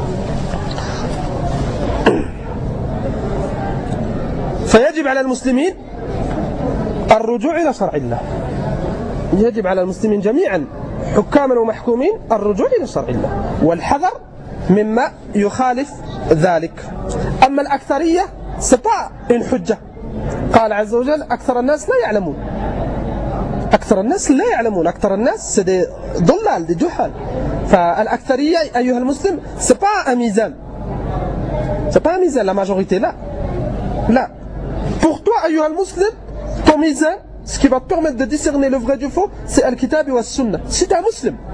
فيجب على المسلمين الرجوع إلى شرع الله. يجب على المسلمين جميعا حكاما ومحكومين الرجوع إلى شرع الله والحذر مما يخالف ذلك. أما الأكثرية c'est pas une حجة. قال عز وجل أكثر الناس لا يعلمون. أكثر الناس لا يعلمون. أكثر الناس c'est des ضلال, des جهال. فالأكثرية أيها المسلم c'est pas un mizan. C'est pas un mizan, la majorité là. Là. Pour toi, أيها المسلم, ton mizan, ce qui va te permettre de discerner le vrai du faux, c'est Al-Kitab wa Sunnah. Si tu es un musulman,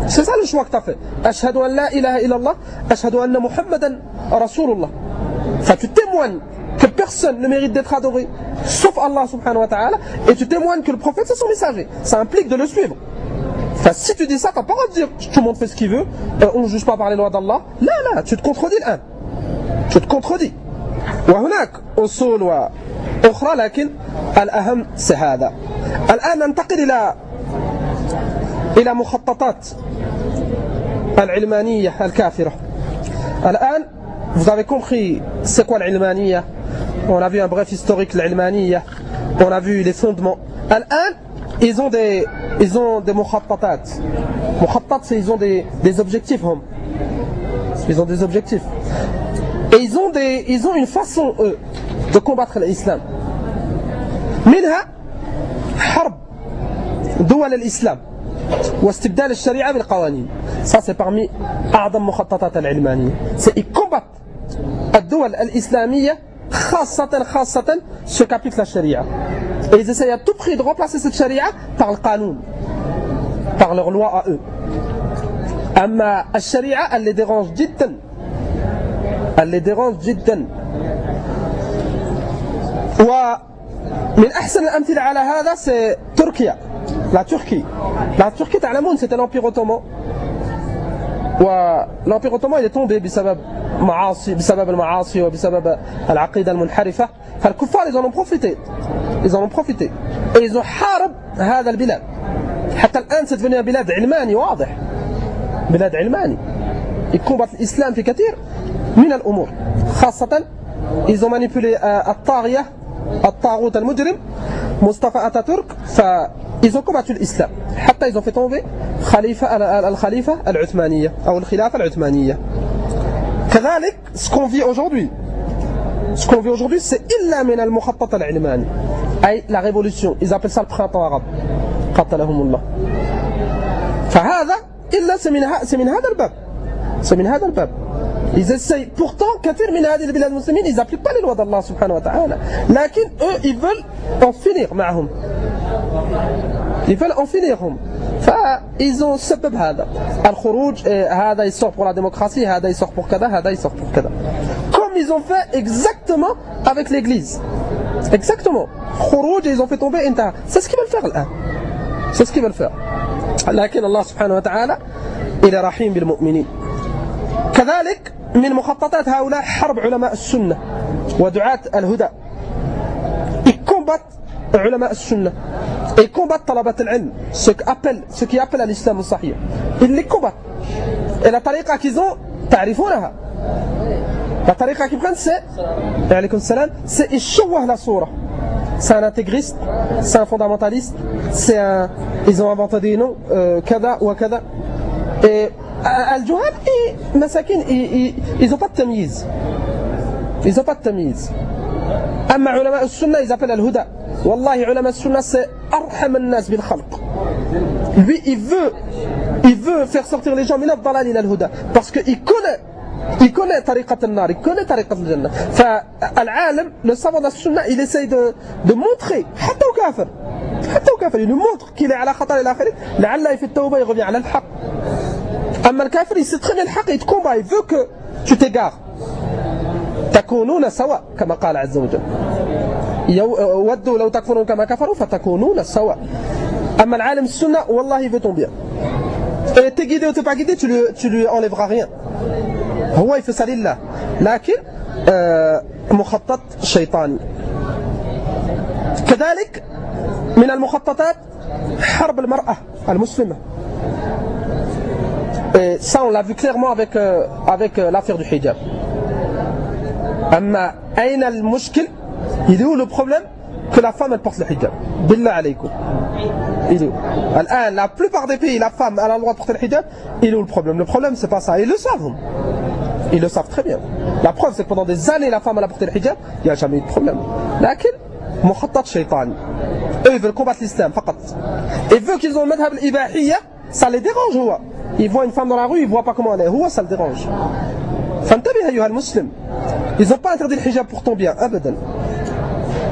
C'est ça le choix que tu as fait. Ashhadu an la ilaha illallah, ashhadu anna Muhammadan Rasulullah. Enfin, tu témoignes que personne ne mérite d'être adoré sauf Allah subhanahu wa ta'ala, et tu témoignes que le prophète c'est son messager. Ça implique de le suivre. Enfin, si tu dis ça, tu n'as pas le droit de dire tout le monde fait ce qu'il veut, euh, on ne juge pas par les lois d'Allah. Là, là, tu te contredis l'un. Tu te contredis. وهناك أصول وأخرى لكن الأهم هذا. الآن ننتقل إلى إلى مخططات العلمانية الكافرة. الآن vous avez compris c'est quoi l'ilmaniyya. On a vu un bref historique de l'ilmaniyya. On a vu les fondements. الآن ils ont des ils ont des mukhattatat. Mukhattat c'est ils ont des des objectifs هم. Ils ont des objectifs. Et ils ont des ils ont une façon eux de combattre l'islam. منها حرب دول الإسلام واستبدال الشريعة بالقوانين. Ça c'est parmi أعظم مخططات العلمانية. C'est ils combattent الدول الإسلامية خاصة خاصة ceux qui appliquent la charia. Et ils essayent à tout prix de remplacer cette charia par le qanoun, par leur loi à eux. أما الشريعة elle les dérange جدا. Elle les dérange جدا. ومن أحسن الأمثلة على هذا c'est تركيا. La Turquie. La Turquie تعلمون c'était l'Empire ottoman. والأمبير ottoman il est tombé بسبب معاصي بسبب المعاصي وبسبب العقيدة المنحرفة. فالكفار ils en ont profité. Ils en ont profité. Et ils ont حارب هذا البلاد. حتى الآن c'est devenu un بلاد علماني واضح. بلاد علماني. Ils combattent l'islam في كثير من الأمور. خاصة ils ont manipulé الطاغية الطاغوت المجرم مصطفى أتاتورك. فإils ont combattu l'islam. حتى ils ont fait tomber خليفة الخليفة العثمانية أو الخلافة العثمانية. كذلك ce qu'on vit aujourd'hui ce qu'on vit aujourd'hui c'est إلا من المخطط العلماني أي la révolution. Ils appellent ça le printemps arabe. قتلهم الله. فهذا إلا c'est من هذا الباب. C'est من هذا الباب. Ils essayent pourtant كثير من هذه البلاد المسلمين ils n'appliquent pas les lois d'Allah subhanahu wa ta'ala. لكن eux ils veulent en finir معهم. Ils veulent en finir هم. فإils ont سبب هذا. الخروج هذا il sort pour la démocratie, هذا il sort pour كذا, هذا il sort pour كذا. Comme ils ont fait exactement avec l'église. Exactement. خروج ils ont fait tomber انتهى. C'est ce qu'ils veulent faire الآن. C'est ce qu'ils veulent faire. لكن الله سبحانه وتعالى إلى رحيم بالمؤمنين. كذلك من مخططات هؤلاء حرب علماء السنة ودعاة الهدى. Ils combattent علماء السنة. Ils combattent طلبة العلم. Ceux qui appellent, ceux qui appellent à l'islam الصحيح. Ils les combattent. Et la tariqa qu'ils ont, تعرفونها. La tariqa qu'ils prennent c'est, عليكم السلام, c'est يشوه la sourate. C'est un intégriste, c'est un fondamentaliste, c'est un, ils ont inventé des noms, euh, كذا وكذا. Et الجهال et مساكين ils n'ont pas de تمييز. Ils n'ont pas de تمييز. أما علماء السنة ils appellent الهدى. والله علماء السنة c'est أرحم الناس بالخلق. Lui il veut il veut faire sortir les gens من الضلال إلى الهدى parce que il connaît il connaît طريقة النار, il connaît طريقة الجنة. فالعالم le savant de la sunna il essaye de de montrer حتى وكافر حتى وكافر il nous montre qu'il est على خطر إلى آخره لعله في التوبة يرجع على الحق. أما الكافر il sait très bien le حق, il te combat, il veut que tu t'égares. تكونون سواء كما قال عز وجل. ودوا لو تكفرون كما كفروا فتكونون سواء. أما العالم السنة والله il veut ton bien. Et t'es guidé ou t'es pas guidé, tu lui, tu lui enlèveras rien. هو يفعل لله. لكن مخطط شيطاني. كذلك من المخططات حرب المرأة المسلمة. Et ça on l'a vu clairement avec, euh, avec euh, l'affaire du hijab. أما أين المشكل? Il est où le problème? Que la femme elle porte le hijab. Billah alaykum. Il est où? الآن la plupart des pays la femme elle a le droit de porter le hijab. Il est où le problème? Le problème c'est pas ça. Ils le savent. Ils le savent très bien. La preuve c'est que pendant des années la femme elle a porté le hijab. Il n'y a jamais eu de problème. لكن مخطط شيطاني. Eux ils veulent combattre l'islam فقط. Et vu qu'ils ont le madhab l'ibahiyya, ça les dérange هو. Ils voient une femme dans la rue, ils voient pas comment elle est. هو ça le dérange. فانتبه أيها المسلم. Ils n'ont pas interdit le hijab pour ton bien. أبدا.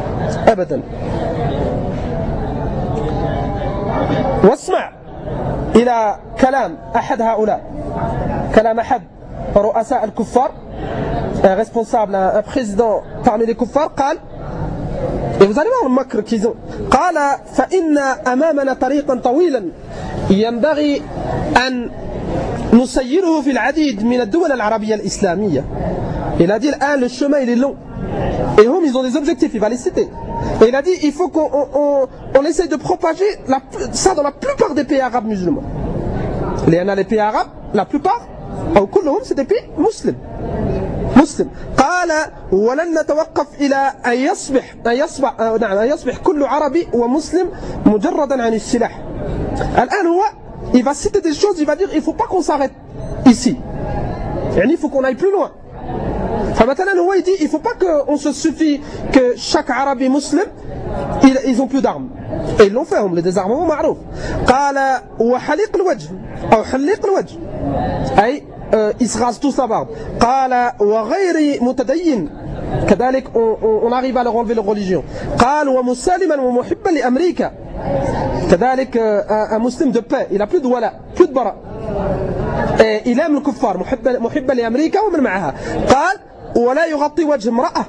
أبدا. واسمع إلى كلام أحد هؤلاء كلام أحد رؤساء الكفار un responsable, un président parmi les kuffars قال et vous allez voir le makr qu'ils ont قال فإن أمامنا طريقا طويلا ينبغي أن نسيره في العديد من الدول العربية الإسلامية. Il a dit الآن le chemin il est long et hum ils ont des objectifs, il va les citer. Et il a dit il faut qu'on on, on, on essaye de propager la, ça dans la plupart des pays arabes musulmans. Les, les pays arabes, la plupart, أو كلهم c'est des pays musulmans. مسلم قال ولن نتوقف إلى أن يصبح أن يصبح نعم أن يصبح كل عربي ومسلم مجردا عن السلاح. الآن هو il va citer des choses, il va dire il faut pas qu'on s'arrête ici. يعني il faut qu'on aille plus loin. فمثلا هو يدي il faut pas qu'on se suffit que chaque arabe musulman ils, ils ont plus d'armes. Et ils l'ont fait, le désarmement معروف. قال وحليق الوجه أو حليق الوجه أي ils se rasent tous la barbe. قال وغير متدين كذلك on arrive à leur enlever leur religion. قال ومسالما ومحبا لأمريكا كذلك un musulman de paix, il a plus de wala, plus de bara. Et il aime le kuffar, محبا محبا لأمريكا ومن معها. قال ولا يغطي وجه امرأة.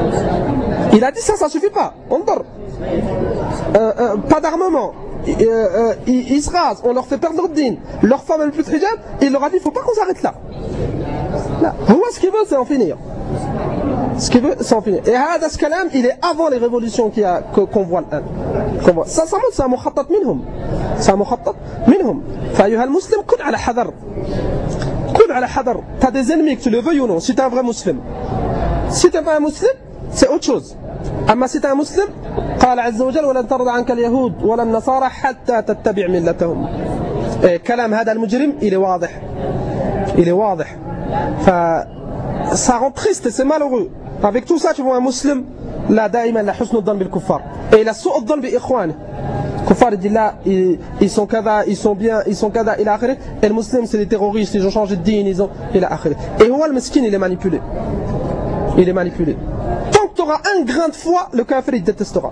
Il a dit ça, ça suffit pas. انظر. Euh, euh, pas d'armement. Euh, euh, ils, ils se rasent, on leur fait perdre leur dîne, leur femme elle plus de hijab, il leur a dit il ne faut pas qu'on s'arrête là. Là. Ce qu'il veut c'est en finir. Ce qu'il veut c'est en finir. Et هذا الكلام il est avant les révolutions qu'il y a, qu'on voit الآن. Ça, ça montre c'est un مخطط منهم. C'est un مخطط منهم. فأيها المسلم كن على حذر. كن على حذر. Tu as des ennemis que tu le veuilles ou non, si tu es un vrai musulman. Si tu n'es pas un musulman, c'est autre chose. أما si tu es un musulman, قال عز وجل ولن ترضى عنك اليهود ولا النصارى حتى تتبع ملتهم. كلام هذا المجرم il est واضح. Il est واضح. ف ça rend triste et c'est malheureux. Avec tout ça tu vois un musulman لا دائما لا حسن الظن بالكفار. Et il a سوء الظن بإخوانه. الكفار il dit là ils, ils sont كذا ils sont bien ils sont كذا إلى آخره. Et le musulman c'est des terroristes ils ont changé de dîne ils ont إلى آخره. Et هو المسكين il est manipulé. Il est manipulé. Tu auras un grain de foi, le kafir il détestera.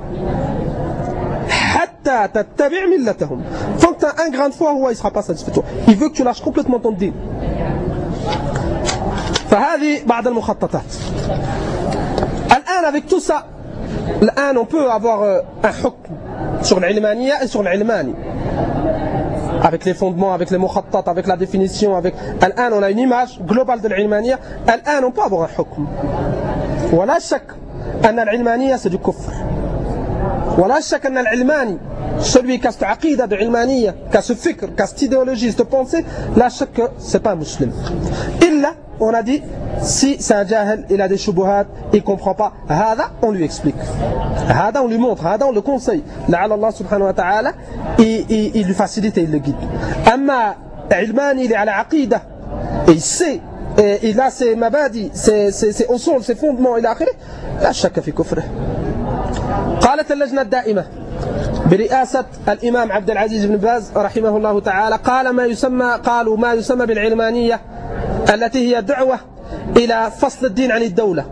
حتى تتبع ملتهم. Tant que tu as un grain de foi, il ne sera pas satisfait de toi. Il veut que tu lâches complètement ton dîn. فهذه بعض المخططات. الآن avec tout ça, الآن on peut avoir un حكم sur l'ilmaniya et sur l'ilmani. Avec les fondements, avec les mukhattat, avec la définition, avec الآن on a une image globale de l'ilmaniya. الآن on peut avoir un حكم. ولا شك أن العلمانية c'est du كفر. ولا شك أن العلماني celui qui a cette عقيدة de علمانية, qui a ce fikr, qui a cette idéologie, cette pensée, لا شك c'est pas un musulman. إلا on a dit si c'est un jahil, il a des shubuhat, il comprend pas. هذا on lui explique. هذا on lui montre, هذا on le conseille. لعل الله سبحانه وتعالى il, il, il lui facilite et il le guide. أما علماني اللي على عقيدة et il sait et il a ses mabadi, ses, ses, ses usul, ses fondements إلى آخره لا شك في كفره. قالت اللجنة الدائمة برئاسة الإمام عبد العزيز بن باز رحمه الله تعالى قال ما يسمى قالوا ما يسمى بالعلمانية التي هي دعوة إلى فصل الدين عن الدولة.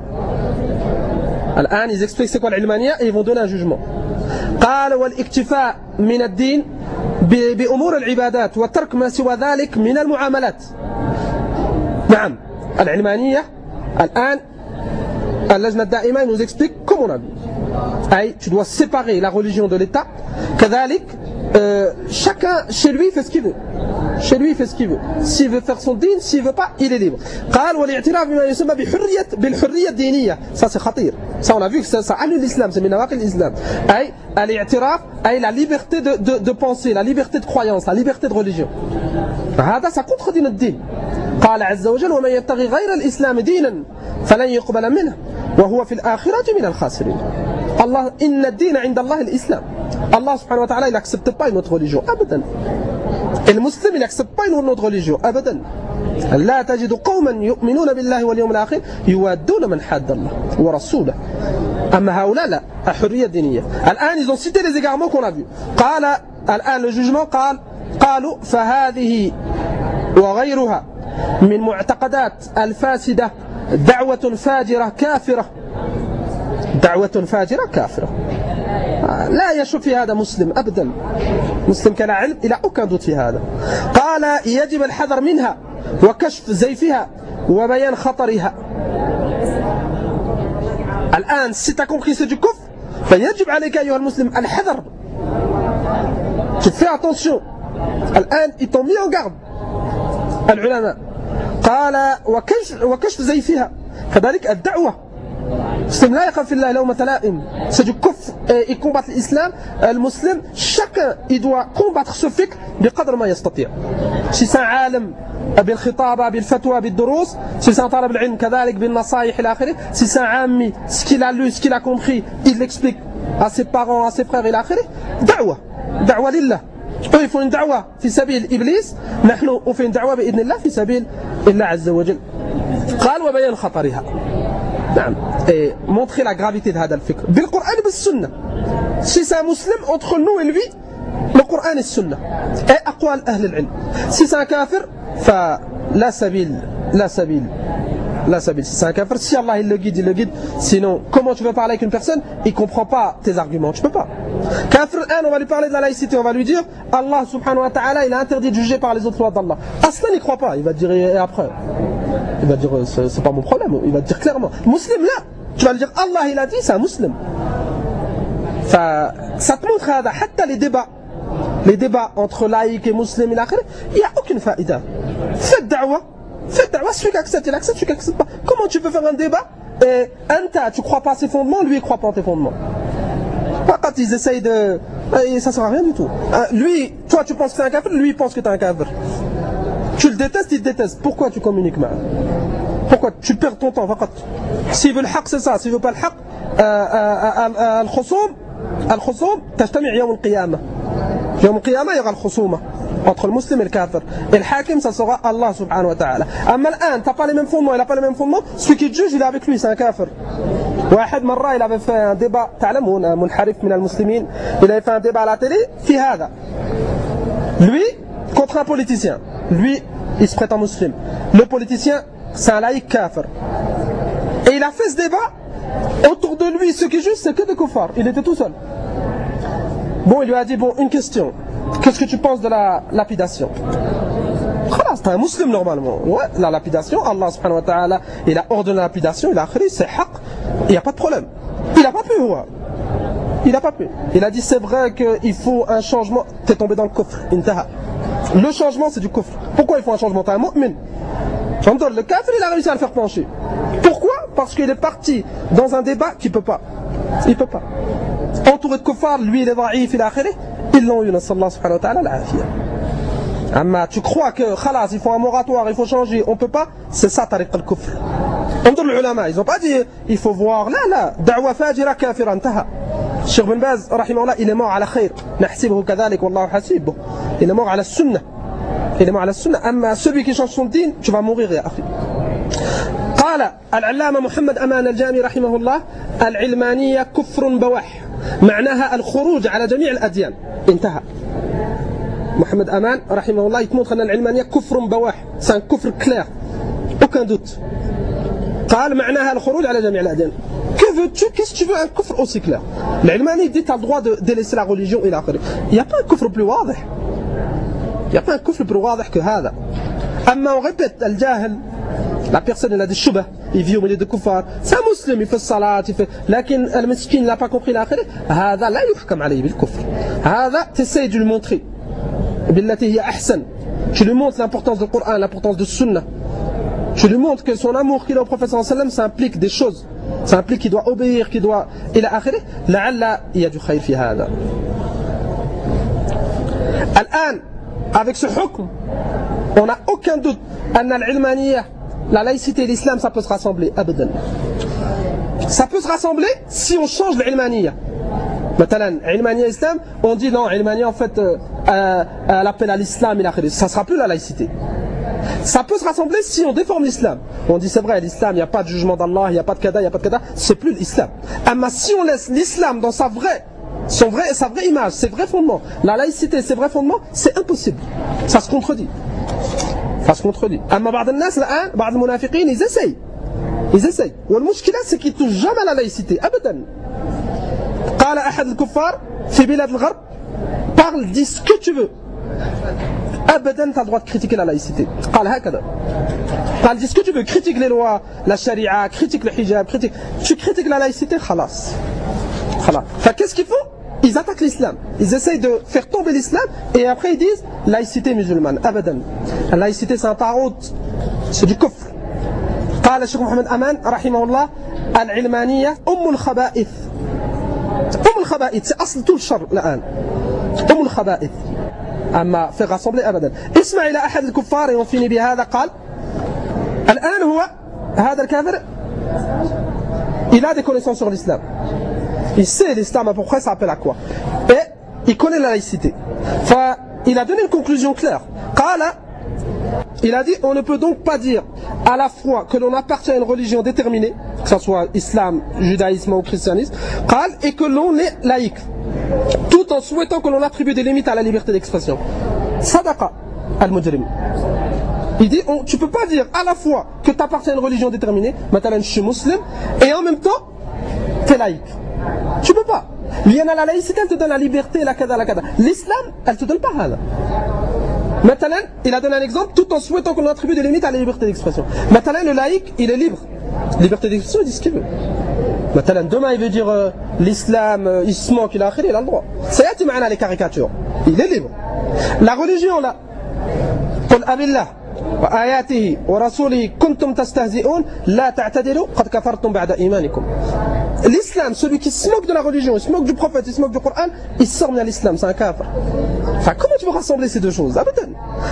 الآن ils expliquent c'est quoi l'ilmaniya et ils vont donner un jugement. قال والاكتفاء من الدين بأمور العبادات وترك ما سوى ذلك من المعاملات. نعم العلمانية الآن اللجنة الدائمة nous explique comme on a vu. Aïe, tu dois séparer la religion de l'État. كذلك euh, chacun chez lui fait ce qu'il veut. Chez lui il fait ce qu'il veut. S'il veut faire son dîn, s'il veut pas, il est libre. قال والاعتراف بما يسمى بحرية بالحرية الدينية. Ça c'est خطير. Ça on a vu que ça, ça annule l'islam, c'est min nawaqil l'islam. Aïe, الاعتراف aïe la liberté de, de, de penser, la liberté de croyance, la liberté de religion. هذا ça contredit notre dîn. قال عز وجل ومن يبتغي غير الإسلام دينا فلن يقبل منه وهو في الآخرة من الخاسرين. Allah inna ad-din 'inda Allah al-Islam. Allah subhanahu wa ta'ala il accepte pas une autre religion abadan. Et le musulman il accepte pas une autre religion abadan. لا تجد قوما يؤمنون بالله واليوم الآخر يوادون من حاد الله ورسوله. أما هؤلاء لا الحرية الدينية. الآن ils ont cité les égarements qu'on a vus. قال الآن le jugement قال قالوا فهذه وغيرها من معتقدات الفاسدة دعوة فاجرة كافرة. دعوة فاجرة كافرة. لا يشك في هذا مسلم أبدا. مسلم كلا علم إلى aucun doute في هذا. قال يجب الحذر منها وكشف زيفها وبيان خطرها. الآن si tu as compris c'est du kufr, فيجب عليك أيها المسلم الحذر. Tu fais attention. الآن ils t'ont mis en garde العلماء. قال وكشف وكشف زيفها كذلك الدعوة. المسلم لا يخاف في الله لومة لائم. C'est du kufr et combattre l'islam. المسلم chacun il doit combattre ce fiqh بقدر ما يستطيع. Si c'est un عالم بالخطابة بالفتوى بالدروس, si c'est un طالب العلم كذلك بالنصائح إلى آخره, si c'est un عامي ce qu'il a lu ce qu'il a compris il l'explique à ses parents à ses frères إلى آخره. دعوة دعوة لله. eux ils font une da'wa في سبيل إبليس, نحن on fait une da'wa بإذن الله في سبيل الله عز وجل. قال وبيان خطرها. نعم et montrer la gravité de هذا الفكر بالقرآن بالسنة. si c'est un musulman entre nous et lui le Coran et السنة et أقوال أهل العلم. si c'est un kafir فلا سبيل لا سبيل لا سبيل. si c'est un kafir, si Allah il le guide il le guide, sinon comment tu veux parler avec une personne il comprend pas tes arguments, tu peux pas. Kafir, on va lui parler de la laïcité, on va lui dire Allah subhanahu wa ta'ala il a interdit de juger par les autres lois d'Allah. Aslan il croit pas, il va dire et après il va dire c'est pas mon problème, il va dire clairement. Muslim là, tu vas lui dire Allah il a dit, c'est un musulman. Ça te montre هذا حتى les débats les débats entre laïcs et musulmans il n'y a aucune faïda. Faites da'wa, faites da'wa, celui qui accepte il accepte, celui qui accepte pas. Comment tu peux faire un débat et Anta tu crois pas à ses fondements, lui il croit pas à tes fondements. Quand ils essayent de... Et ça sert à rien du tout. Lui, toi tu penses que c'est un kafir, lui il pense que tu es un kafir. Tu le détestes, il te déteste. Pourquoi tu communiques mal? Pourquoi tu perds ton temps? S'il veut le haq, c'est ça. S'il veut pas le haq, al-khusum, al-khusum, tajtami' yawm al-qiyamah. Yawm al-qiyamah, il y aura al-khusuma entre le musulman et le kafir. Et le hakim, ça sera Allah subhanahu wa ta'ala. Amma l'an, tu n'as pas les mêmes fondements, il n'a pas les mêmes fondements, celui qui te juge, il est avec lui, c'est un kafir. واحد مرة il avait fait un débat تعلمون منحرف من المسلمين, il avait fait un débat à la télé في هذا lui contre un politicien, lui il se prétend musulman, le politicien c'est un laïc kafir et il a fait ce débat autour de lui, ceux qui jugent c'est que des kuffars, il était tout seul. Bon il lui a dit bon une question, qu'est-ce que tu penses de la lapidation? C'est un musulman normalement. Ouais, la lapidation, Allah subhanahu wa ta'ala, il a ordonné la lapidation, il a écrit, c'est haq, il n'y a pas de problème. Il n'a pas pu, ouais. Il n'a pas pu. Il a dit c'est vrai qu'il faut un changement, t'es tombé dans le kufr, intaha. Le changement c'est du kufr. Pourquoi il faut un changement? T'es un mu'min. Le kafir il a réussi à le faire pencher. Pourquoi? Parce qu'il est parti dans un débat qu'il ne peut pas. Il ne peut pas. Entouré de kuffar, lui il est da'if, il a akhiré, ils l'ont eu, nassallahu subhanahu wa ta'ala, l'afiyah. Amma tu crois que khalas, il faut un moratoire, il faut changer, on ne peut pas, c'est ça tariq al-kufr. Entour les ulama, ils n'ont pas dit il faut voir, là là, da'wa fajira kafira intaha. Cheikh bin Baz, rahimahullah, il est mort à la khayr, nahsibuhu kadhalik wallahu hasibuhu. Il est mort à la sunnah. Il est mort à la sunnah. Amma celui qui change son din, tu vas mourir ya akhi. قال العلامة محمد أمان الجامي رحمه الله العلمانية كفر بواح معناها الخروج على جميع الأديان انتهى. محمد أمان رحمه الله يتموت أن العلمانية كفر بواح c'est un كفر clair aucun doute. قال معناها الخروج على جميع الأديان. Que veux-tu? Qu'est-ce que tu veux un كفر aussi clair? العلمانية dit tu as le droit de délaisser la religion إلى آخره. Il n'y a pas un كفر plus واضح. Il n'y a pas un كفر plus واضح que هذا. أما on répète الجاهل, la personne elle a des shubha, il vit au milieu de kuffar, c'est un musulman, il fait salat, il fait, لكن المسكين il n'a pas compris l'آخرة, هذا لا يحكم عليه بالكفر. هذا t'essayes de lui montrer بالتي هي أحسن. Tu lui montres l'importance du Coran, l'importance de Sunna. Tu lui montres que son amour qu'il a au prophète sallallahu alayhi wa sallam, ça implique des choses. Ça implique qu'il doit obéir, qu'il doit... إلى آخره. لعل il y a du khayr في هذا. الآن, avec ce hukm, on n'a aucun doute أن العلمانية, la laïcité et l'islam, ça peut se rassembler. Abadan. Ça peut se rassembler si on change l'ilmaniya. Maintenant, ilmaniya islam, on dit non, ilmaniya en fait, euh, euh, elle appelle à l'islam, ça ne sera plus la laïcité. Ça peut se rassembler si on déforme l'islam. On dit c'est vrai, l'islam, il n'y a pas de jugement d'Allah, il n'y a pas de kada, il n'y a pas de kada, c'est plus l'islam. Mais si on laisse l'islam dans sa vraie, son vrai, sa vraie image, ses vrais fondements, la laïcité, ses vrais fondements, c'est impossible. Ça se contredit. Ça se contredit. أما بعض الناس الآن بعض المنافقين ils essayent Ils essayent. والمشكلة c'est qu'ils touchent jamais la laïcité. أبدا. قال أحد الكفار في بلاد الغرب parle, dis ce que tu veux. أبدا t'as le droit de critiquer la laïcité. قال هكذا. قال dis ce que tu veux, critique les lois, la charia, critique le hijab, critique. Tu critiques la laïcité, خلاص. خلاص. Qu'est-ce qu'ils font? Ils attaquent l'islam. Ils essayent de faire tomber l'islam et après ils disent laïcité musulmane. أبدا. La laïcité c'est un tarout. C'est du kufr. قال الشيخ محمد أمان رحمه الله العلمانية أم الخبائث. أم الخبائث c'est أصل tout le شر الآن. أم الخبائث. أما في rassembler أبدا. اسمع إلى أحد الكفار يوفيني بهذا قال الآن هو هذا الكافر il a des connaissances sur l'islam. Il sait l'islam à peu près ça appelle à quoi. Et il connaît la laïcité. Enfin, il a donné une conclusion claire. قال Il a dit, on ne peut donc pas dire à la fois que l'on appartient à une religion déterminée, que ce soit islam, judaïsme ou christianisme, et que l'on est laïque, tout en souhaitant que l'on attribue des limites à la liberté d'expression. Sadaqa al-mujrim. Il dit, on, tu ne peux pas dire à la fois que tu appartiens à une religion déterminée, maintenant je suis musulman, et en même temps, tu es laïque. Tu ne peux pas. Liana la laïcité, elle te donne la liberté, la kada, la kada. L'islam, elle ne te donne pas ça. Maintenant, il a donné un exemple tout en souhaitant qu'on attribue des limites à la liberté d'expression. Maintenant, le laïc, il est libre. Liberté d'expression, il dit ce qu'il veut. Maintenant, demain, il veut dire euh, l'islam, euh, il se moque, il a il a le droit. Ça y est, tu m'as les caricatures. Il est libre. La religion, là, قل أب الله وآياته ورسوله كنتم تستهزئون لا تعتذروا قد كفرتم بعد إيمانكم. L'islam, celui qui se moque de la religion, il se moque du prophète, il se moque du Coran, il sort de l'islam, c'est un kafir. Enfin, comment tu veux rassembler ces deux choses? Abadan.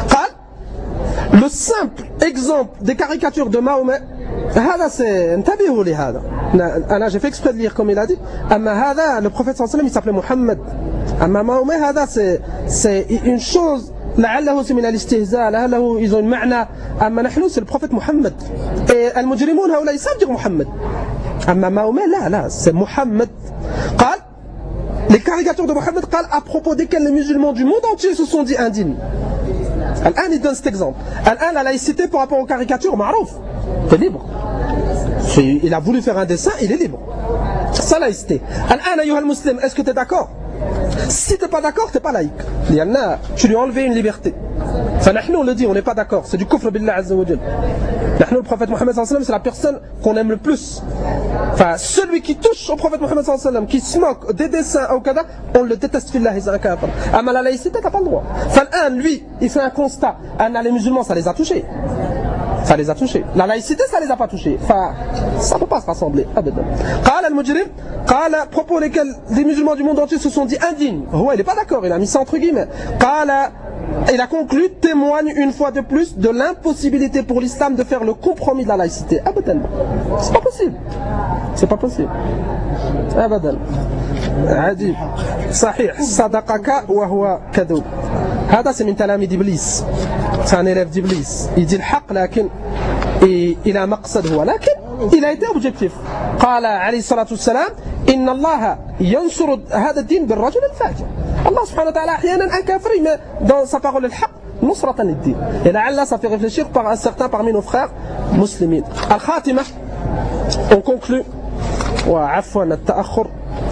Le simple exemple des caricatures de Mahomet, c'est انتبهوا لهذا. أنا j'ai fait exprès de lire comme il a dit. أما هذا, le prophète sallallahu alayhi wa sallam, il s'appelait Mohammed. أما Mahomet, هذا c'est c'est une chose. لعله من الاستهزاء لعله ils ont une معنى أما نحن c'est le prophète Mohammed et المجرمون هؤلاء savent dire Mohammed أما Mahomet لا لا c'est Mohammed قال les caricatures de Mohammed قال à propos desquelles les musulmans du monde entier se sont dit indignes. الآن il donne cet exemple. الآن la laïcité par rapport aux caricatures معروف c'est libre. Il a voulu faire un dessin, il est libre. Ça laïcité. الآن أيها المسلم est-ce que tu es d'accord? Si tu n'es pas d'accord, tu n'es pas laïque. Tu lui as enlevé une liberté. Enfin, nous on le dit, on n'est pas d'accord. C'est du kufr billah azza wa jal. Nous, le prophète Mohammed sallallahu alayhi wa sallam, c'est la personne qu'on aime le plus. Enfin, celui qui touche au prophète Mohammed sallallahu alayhi wa sallam, qui se moque des dessins au kada, on le déteste fillah, c'est un kafir. Ama la laïcité, tu n'as pas le droit. Enfin, un, lui, il fait un constat. Un, les musulmans, ça les a touchés. Ça les a touchés. La laïcité, ça les a pas touchés. Enfin, ça ne peut pas se rassembler. Qala al-mujrim, qala, à propos lesquels les musulmans du monde entier se sont dit indignes. Ouais, il n'est pas d'accord, il a mis ça entre guillemets. Qala, il a conclu, témoigne une fois de plus de l'impossibilité pour l'islam de faire le compromis de la laïcité. Abadan. C'est pas possible. C'est pas possible. Abadan. عجيب صحيح صدقك وهو كذوب. هذا c'est من تلاميذ إبليس. C'est un élève d'Iblis. Il dit le haq, لكن il a مقصد هو, لكن il a été objectif. قال عليه الصلاة والسلام إن الله ينصر هذا الدين بالرجل الفاجر. Allah subhanahu wa ta'ala أحيانا un kafir il met dans sa parole le haq نصرة للدين. Et là ça fait réfléchir par un certain parmi nos frères musulmans. Al-Khatimah, on conclut. وعفوا التأخر.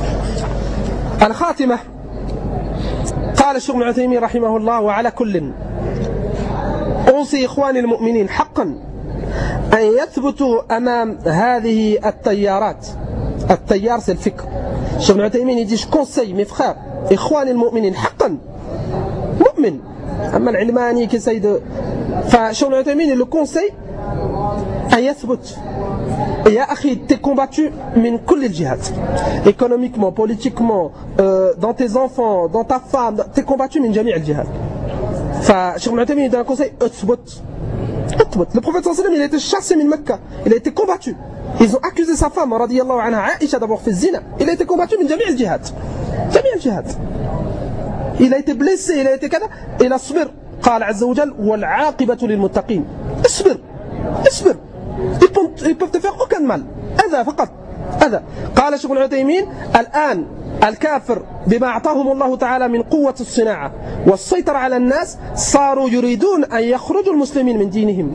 الخاتمة قال الشيخ ابن عثيمين رحمه الله وعلى كل أوصي إخواني المؤمنين حقا أن يثبتوا أمام هذه التيارات. التيار c'est le fikr. الشيخ ابن عثيمين dit je conseille mes frères إخواني المؤمنين حقا مؤمن أما العلماني كسيد فالشيخ ابن عثيمين le conseille أن يثبت. Et ya akhi, t'es combattu min kulli al-jihad. Économiquement, politiquement, euh, dans tes enfants, dans ta femme, t'es combattu min jami' al-jihad. Fa, Cheikh Ibn Uthaymin donne un conseil, utbut. Utbut. Le prophète sallallahu alayhi wa sallam, il a été chassé min Mecca. Il a été combattu. Ils ont accusé sa femme, radiyallahu anha, Aïcha, d'avoir fait zina. Il a été combattu min jami' al-jihad. Jami' al-jihad. Il a été blessé, il a été kada. Et la sabr, قال عز وجل والعاقبة للمتقين. اصبر. اصبر. Ils peuvent te faire aucun mal. هذا فقط. هذا. قال شيخ العثيمين الآن الكافر بما أعطاهم الله تعالى من قوة الصناعة والسيطرة على الناس صاروا يريدون أن يخرجوا المسلمين من دينهم.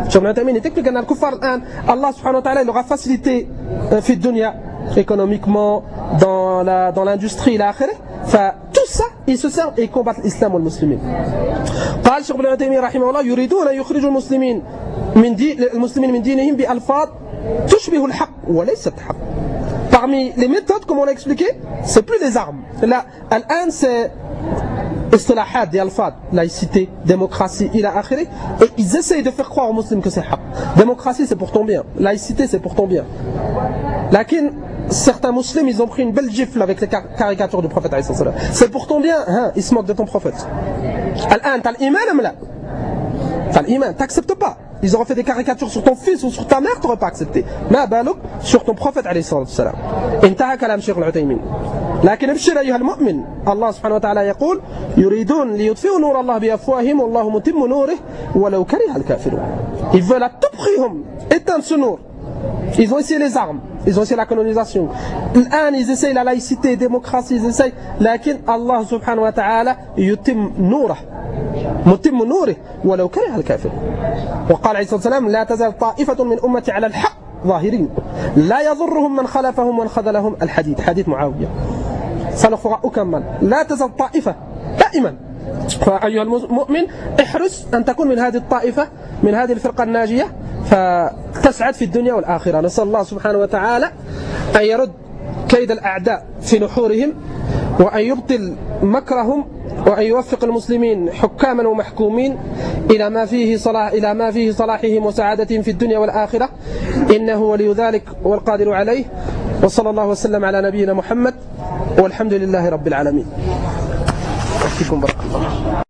Cheikh Ibn Taymiyyah explique que le kuffar Allah subhanahu wa ta'ala il aura facilité في الدنيا économiquement dans la dans l'industrie la akhirah. Enfin tout ça ils se servent et ils combattent l'islam et les musulmans. قال شيخ ابن تيمية رحمه الله يريدون أن يخرجوا المسلمين من دين المسلمين من دينهم بألفاظ تشبه الحق وليست حق. Parmi les méthodes, comme on l'a expliqué, c'est plus les armes. Là, الآن c'est istilahat, des alphas, laïcité, démocratie, ila akhiri, et ils essayent de faire croire aux musulmans que c'est haq. Démocratie c'est pour ton bien, laïcité c'est pour ton bien. Lakin certains musulmans ils ont pris une belle gifle avec les caricatures du prophète. C'est pour ton bien, hein, ils se moquent de ton prophète. Al-an, t'as l'iman ou la? T'as l'iman, t'acceptes pas. Ils auraient fait des caricatures sur ton fils ou sur ta mère, t'aurais pas accepté. Ma balouk sur ton prophète alayhi salam. Intaha kalam Cheikh Al-Uthaymin. لكن ابشر أيها المؤمن الله سبحانه وتعالى يقول يريدون ليطفئوا نور الله بأفواههم والله متم نوره ولو كره الكافرون. Ils veulent à tout prix éteindre ce nour. Ils ont essayé les armes, ils ont essayé la colonisation. الآن ils essayent la laïcité, la démocratie, ils essayent. لكن الله سبحانه وتعالى يتم نوره متم نوره ولو كره الكافر. وقال عليه الصلاة والسلام لا تزال طائفة من أمتي على الحق ظاهرين لا يضرهم من خلفهم ومن خذلهم الحديد. حديث معاوية. Ça ne fera aucun mal. لا تزال طائفة دائما. فأيها المؤمن احرص أن تكون من هذه الطائفة من هذه الفرقة الناجية فتسعد في الدنيا والآخرة. نسأل الله سبحانه وتعالى أن يرد كيد الأعداء في نحورهم وأن يبطل مكرهم وأن يوفق المسلمين حكاما ومحكومين إلى ما فيه صلاح إلى ما فيه صلاحهم وسعادتهم في الدنيا والآخرة إنه ولي ذلك والقادر عليه. وصلى الله وسلم على نبينا محمد والحمد لله رب العالمين.